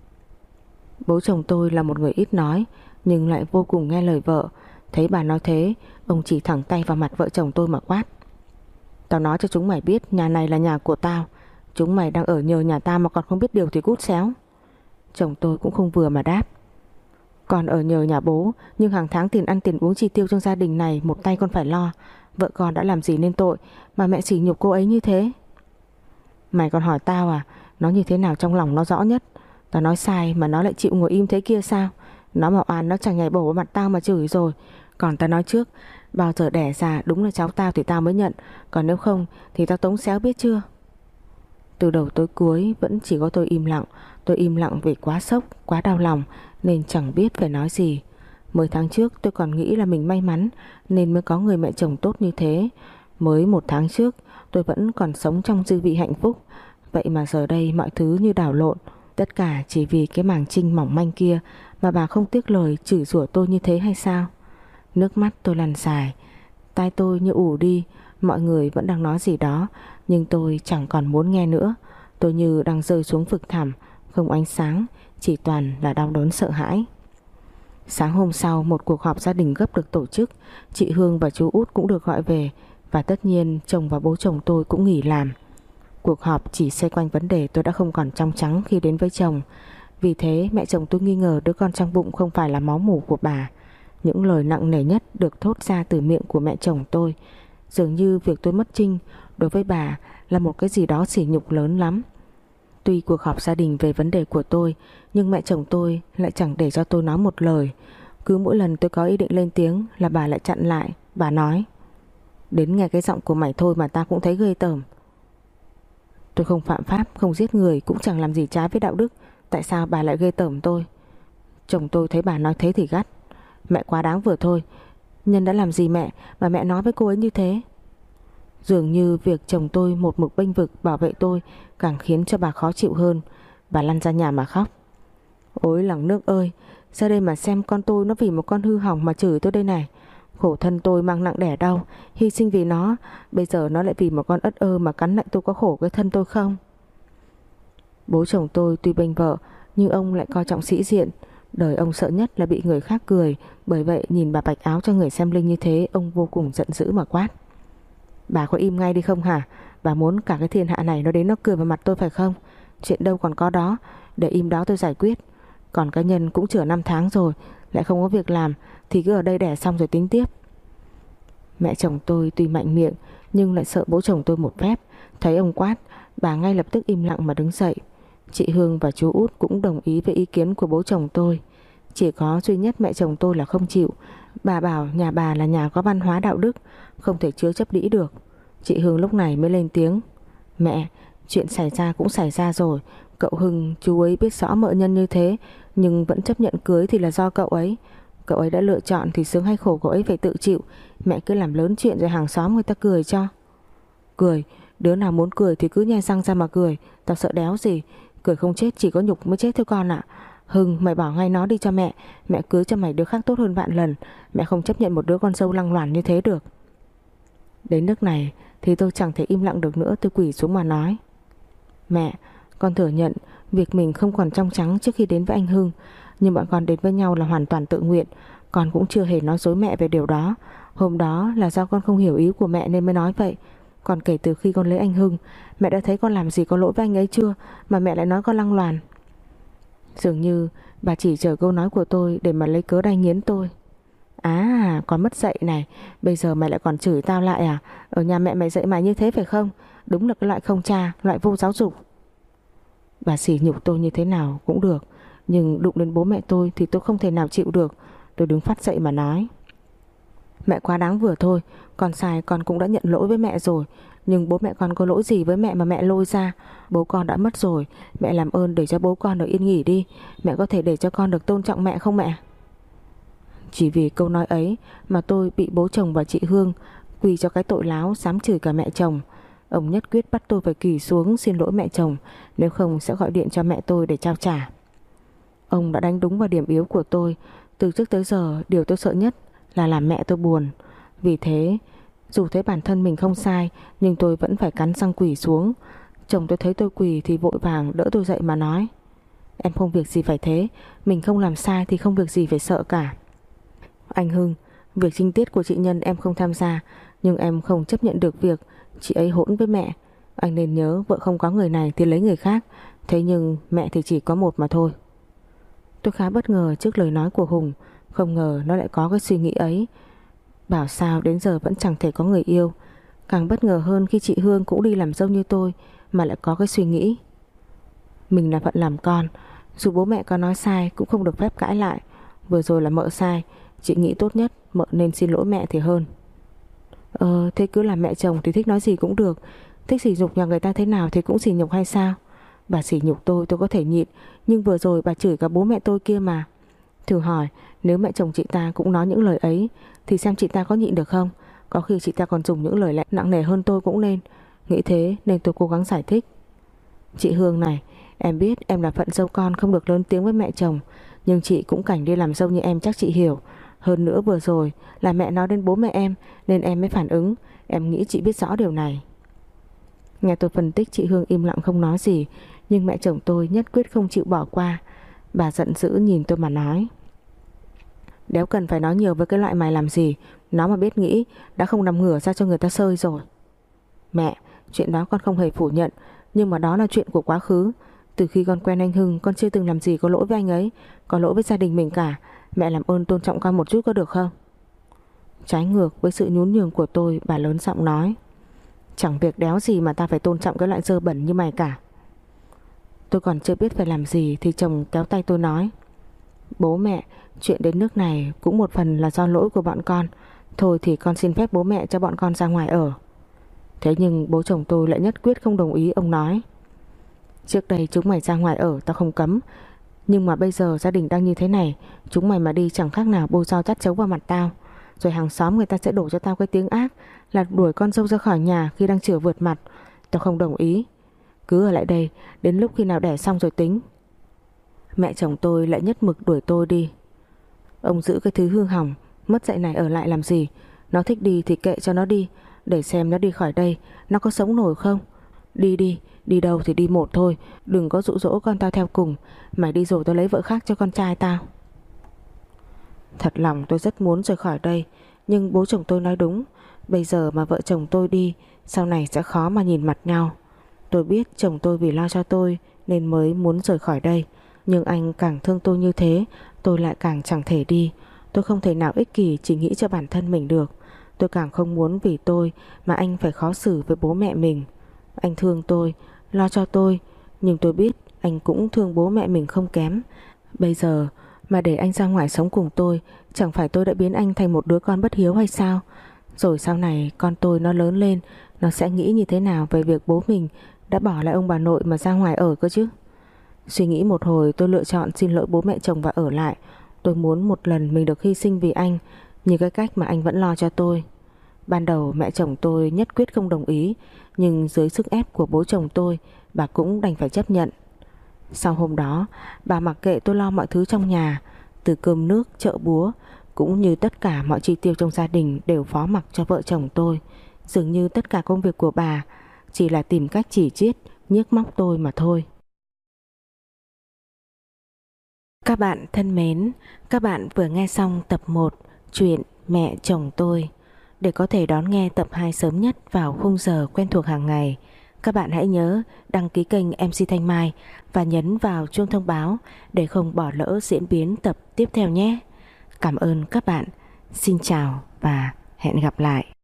Bố chồng tôi là một người ít nói, nhưng lại vô cùng nghe lời vợ. Thấy bà nói thế, ông chỉ thẳng tay vào mặt vợ chồng tôi mà quát: Tao nói cho chúng mày biết, nhà này là nhà của tao. Chúng mày đang ở nhờ nhà tao mà còn không biết điều thì cút xéo. Chồng tôi cũng không vừa mà đáp: Con ở nhờ nhà bố, nhưng hàng tháng tiền ăn tiền uống chi tiêu trong gia đình này một tay con phải lo. Vợ con đã làm gì nên tội mà mẹ sỉ nhục cô ấy như thế? Mày còn hỏi tao à? Nó như thế nào trong lòng nó rõ nhất. Tao nói sai mà nó lại chịu ngồi im thế kia sao? Nó mà oan nó chẳng nhảy bổ vào mặt tao mà chửi rồi. Còn tao nói trước, bao giờ đẻ ra đúng là cháu tao thì tao mới nhận, còn nếu không thì tao tống xéo biết chưa? Từ đầu tới cuối vẫn chỉ có tôi im lặng. Tôi im lặng vì quá sốc, quá đau lòng nên chẳng biết phải nói gì. Mới tháng trước tôi còn nghĩ là mình may mắn nên mới có người mẹ chồng tốt như thế. Mới một tháng trước tôi vẫn còn sống trong dư vị hạnh phúc. Vậy mà giờ đây mọi thứ như đảo lộn. Tất cả chỉ vì cái màng trinh mỏng manh kia mà bà không tiếc lời chửi rủa tôi như thế hay sao? Nước mắt tôi lăn dài, tai tôi như ù đi. Mọi người vẫn đang nói gì đó, nhưng tôi chẳng còn muốn nghe nữa. Tôi như đang rơi xuống vực thẳm, không ánh sáng, chỉ toàn là đau đớn sợ hãi. Sáng hôm sau, một cuộc họp gia đình gấp được tổ chức. Chị Hương và chú Út cũng được gọi về, và tất nhiên chồng và bố chồng tôi cũng nghỉ làm. Cuộc họp chỉ xoay quanh vấn đề tôi đã không còn trong trắng khi đến với chồng. Vì thế mẹ chồng tôi nghi ngờ đứa con trong bụng không phải là máu mủ của bà. Những lời nặng nề nhất được thốt ra từ miệng của mẹ chồng tôi. Dường như việc tôi mất trinh đối với bà là một cái gì đó sỉ nhục lớn lắm. Tuy cuộc họp gia đình về vấn đề của tôi, nhưng mẹ chồng tôi lại chẳng để cho tôi nói một lời. Cứ mỗi lần tôi có ý định lên tiếng là bà lại chặn lại. Bà nói: Đến nghe cái giọng của mày thôi mà ta cũng thấy ghê tởm. Tôi không phạm pháp, không giết người, cũng chẳng làm gì trái với đạo đức. Tại sao bà lại ghê tởm tôi? Chồng tôi thấy bà nói thế thì gắt: Mẹ quá đáng vừa thôi. Nhân đã làm gì mẹ mà mẹ nói với cô ấy như thế? Dường như việc chồng tôi một mực bênh vực bảo vệ tôi càng khiến cho bà khó chịu hơn. Bà lăn ra nhà mà khóc: Ôi làng nước ơi, ra đây mà xem con tôi nó vì một con hư hỏng mà chửi tôi đây này. Khổ thân tôi mang nặng đẻ đau, hy sinh vì nó, bây giờ nó lại vì một con ất ơ mà cắn lại tôi, có khổ cái thân tôi không? Bố chồng tôi tuy bênh vợ, nhưng ông lại coi trọng sĩ diện. Đời ông sợ nhất là bị người khác cười. Bởi vậy nhìn bà bạch áo cho người xem linh như thế, ông vô cùng giận dữ mà quát: Bà có im ngay đi không hả? Bà muốn cả cái thiên hạ này nó đến nó cười vào mặt tôi phải không? Chuyện đâu còn có đó, để im đó tôi giải quyết. Còn cái nhân cũng chữa năm tháng rồi, lại không có việc làm, thì cứ ở đây đẻ xong rồi tính tiếp. Mẹ chồng tôi tuy mạnh miệng nhưng lại sợ bố chồng tôi một phép. Thấy ông quát, bà ngay lập tức im lặng mà đứng dậy. Chị Hương và chú Út cũng đồng ý với ý kiến của bố chồng tôi. Chỉ có duy nhất mẹ chồng tôi là không chịu. Bà bảo nhà bà là nhà có văn hóa đạo đức, không thể chứa chấp đĩ được. Chị Hương lúc này mới lên tiếng: Mẹ, chuyện xảy ra cũng xảy ra rồi. Cậu Hưng, chú ấy biết rõ mợ nhân như thế, nhưng vẫn chấp nhận cưới thì là do cậu ấy. Cậu ấy đã lựa chọn thì sướng hay khổ cậu ấy phải tự chịu. Mẹ cứ làm lớn chuyện rồi hàng xóm người ta cười cho. Cười? Đứa nào muốn cười thì cứ nhe răng ra mà cười. Tao sợ đéo gì. Cười không chết chỉ có nhục mới chết thôi con ạ. Hưng, mày bảo ngay nó đi cho mẹ. Mẹ cưới cho mày đứa khác tốt hơn vạn lần. Mẹ không chấp nhận một đứa con dâu lăng loàn như thế được. Đến nước này thì tôi chẳng thể im lặng được nữa. Tôi quỳ xuống mà nói: Mẹ, con thừa nhận việc mình không còn trong trắng trước khi đến với anh Hưng, nhưng bọn con đến với nhau là hoàn toàn tự nguyện. Con cũng chưa hề nói dối mẹ về điều đó. Hôm đó là do con không hiểu ý của mẹ nên mới nói vậy. Còn kể từ khi con lấy anh Hưng, mẹ đã thấy con làm gì có lỗi với anh ấy chưa mà mẹ lại nói con lăng loàn? Dường như bà chỉ chờ câu nói của tôi để mà lấy cớ đay nghiến tôi. À, con mất dạy này, bây giờ mày lại còn chửi tao lại à? Ở nhà mẹ mày dạy mày như thế phải không? Đúng là cái loại không cha, loại vô giáo dục. Bà sỉ nhục tôi như thế nào cũng được, nhưng đụng đến bố mẹ tôi thì tôi không thể nào chịu được. Tôi đứng phát dậy mà nói: Mẹ quá đáng vừa thôi. Con sai con cũng đã nhận lỗi với mẹ rồi, nhưng bố mẹ con có lỗi gì với mẹ mà mẹ lôi ra? Bố con đã mất rồi, mẹ làm ơn để cho bố con được yên nghỉ đi. Mẹ có thể để cho con được tôn trọng mẹ không mẹ? Chỉ vì câu nói ấy mà tôi bị bố chồng và chị Hương quỳ cho cái tội láo dám chửi cả mẹ chồng. Ông nhất quyết bắt tôi phải quỳ xuống xin lỗi mẹ chồng, nếu không sẽ gọi điện cho mẹ tôi để trao trả. Ông đã đánh đúng vào điểm yếu của tôi. Từ trước tới giờ điều tôi sợ nhất là làm mẹ tôi buồn. Vì thế dù thấy bản thân mình không sai, nhưng tôi vẫn phải cắn răng quỳ xuống. Chồng tôi thấy tôi quỳ thì vội vàng đỡ tôi dậy mà nói: Em không việc gì phải thế, mình không làm sai thì không việc gì phải sợ cả. Anh Hưng, việc trinh tiết của chị Nhân em không tham gia, nhưng em không chấp nhận được việc chị ấy hỗn với mẹ. Anh nên nhớ, vợ không có người này thì lấy người khác, thế nhưng mẹ thì chỉ có một mà thôi. Tôi khá bất ngờ trước lời nói của Hùng, không ngờ nó lại có cái suy nghĩ ấy. Bảo sao đến giờ vẫn chẳng thể có người yêu. Càng bất ngờ hơn khi chị Hương cũng đi làm dâu như tôi mà lại có cái suy nghĩ. Mình là phận làm con, dù bố mẹ có nói sai cũng không được phép cãi lại. Vừa rồi là mợ sai, chị nghĩ tốt nhất mợ nên xin lỗi mẹ thì hơn. Ờ thế cứ làm mẹ chồng thì thích nói gì cũng được, thích sỉ nhục nhà người ta thế nào thì cũng sỉ nhục hay sao? Bà sỉ nhục tôi tôi có thể nhịn, nhưng vừa rồi bà chửi cả bố mẹ tôi kia mà. Thử hỏi nếu mẹ chồng chị ta cũng nói những lời ấy thì xem chị ta có nhịn được không? Có khi chị ta còn dùng những lời lẽ nặng nề hơn tôi cũng nên. Nghĩ thế nên tôi cố gắng giải thích: Chị Hương này, em biết em là phận dâu con không được lớn tiếng với mẹ chồng, nhưng chị cũng cảnh đi làm dâu như em chắc chị hiểu. Hơn nữa vừa rồi là mẹ nói đến bố mẹ em nên em mới phản ứng. Em nghĩ chị biết rõ điều này. Nghe tôi phân tích, chị Hương im lặng không nói gì, nhưng mẹ chồng tôi nhất quyết không chịu bỏ qua. Bà giận dữ nhìn tôi mà nói: Đéo cần phải nói nhiều với cái loại mày làm gì. Nó mà biết nghĩ đã không nằm ngửa ra cho người ta sơi rồi. Mẹ, chuyện đó con không hề phủ nhận, nhưng mà đó là chuyện của quá khứ. Từ khi con quen anh Hưng, con chưa từng làm gì có lỗi với anh ấy, có lỗi với gia đình mình cả. Mẹ làm ơn tôn trọng con một chút có được không? Trái ngược với sự nhún nhường của tôi, bà lớn giọng nói: Chẳng việc đéo gì mà ta phải tôn trọng cái loại dơ bẩn như mày cả. Tôi còn chưa biết phải làm gì thì chồng kéo tay tôi nói: Bố mẹ, chuyện đến nước này cũng một phần là do lỗi của bọn con. Thôi thì con xin phép bố mẹ cho bọn con ra ngoài ở. Thế nhưng bố chồng tôi lại nhất quyết không đồng ý. Ông nói: Trước đây chúng mày ra ngoài ở tao không cấm, nhưng mà bây giờ gia đình đang như thế này, chúng mày mà đi chẳng khác nào bôi dao chát chấu vào mặt tao. Rồi hàng xóm người ta sẽ đổ cho tao cái tiếng ác là đuổi con dâu ra khỏi nhà khi đang chửa vượt mặt. Tao không đồng ý. Cứ ở lại đây đến lúc khi nào đẻ xong rồi tính. Mẹ chồng tôi lại nhất mực đuổi tôi đi. Ông giữ cái thứ hư hỏng mất dạy này ở lại làm gì? Nó thích đi thì kệ cho nó đi, để xem nó đi khỏi đây nó có sống nổi không. Đi đi, đi đâu thì đi một thôi, đừng có dụ dỗ con tao theo cùng. Mày đi rồi tao lấy vợ khác cho con trai tao. Thật lòng tôi rất muốn rời khỏi đây, nhưng bố chồng tôi nói đúng. Bây giờ mà vợ chồng tôi đi, sau này sẽ khó mà nhìn mặt nhau. Tôi biết chồng tôi vì lo cho tôi nên mới muốn rời khỏi đây, nhưng anh càng thương tôi như thế, tôi lại càng chẳng thể đi. Tôi không thể nào ích kỷ chỉ nghĩ cho bản thân mình được. Tôi càng không muốn vì tôi mà anh phải khó xử với bố mẹ mình. Anh thương tôi, lo cho tôi, nhưng tôi biết anh cũng thương bố mẹ mình không kém. Bây giờ mà để anh ra ngoài sống cùng tôi, chẳng phải tôi đã biến anh thành một đứa con bất hiếu hay sao? Rồi sau này con tôi nó lớn lên, nó sẽ nghĩ như thế nào về việc bố mình đã bỏ lại ông bà nội mà ra ngoài ở cơ chứ? Suy nghĩ một hồi, tôi lựa chọn xin lỗi bố mẹ chồng và ở lại. Tôi muốn một lần mình được hy sinh vì anh, như cái cách mà anh vẫn lo cho tôi. Ban đầu mẹ chồng tôi nhất quyết không đồng ý, nhưng dưới sức ép của bố chồng tôi, bà cũng đành phải chấp nhận. Sau hôm đó, bà mặc kệ tôi lo mọi thứ trong nhà, từ cơm nước, chợ búa, cũng như tất cả mọi chi tiêu trong gia đình đều phó mặc cho vợ chồng tôi. Dường như tất cả công việc của bà chỉ là tìm cách chỉ chiết, nhiếc móc tôi mà thôi. Các bạn thân mến, các bạn vừa nghe xong tập một chuyện Mẹ chồng tôi. Để có thể đón nghe tập hai sớm nhất vào khung giờ quen thuộc hàng ngày, các bạn hãy nhớ đăng ký kênh em xê Thanh Mai và nhấn vào chuông thông báo để không bỏ lỡ diễn biến tập tiếp theo nhé. Cảm ơn các bạn. Xin chào và hẹn gặp lại.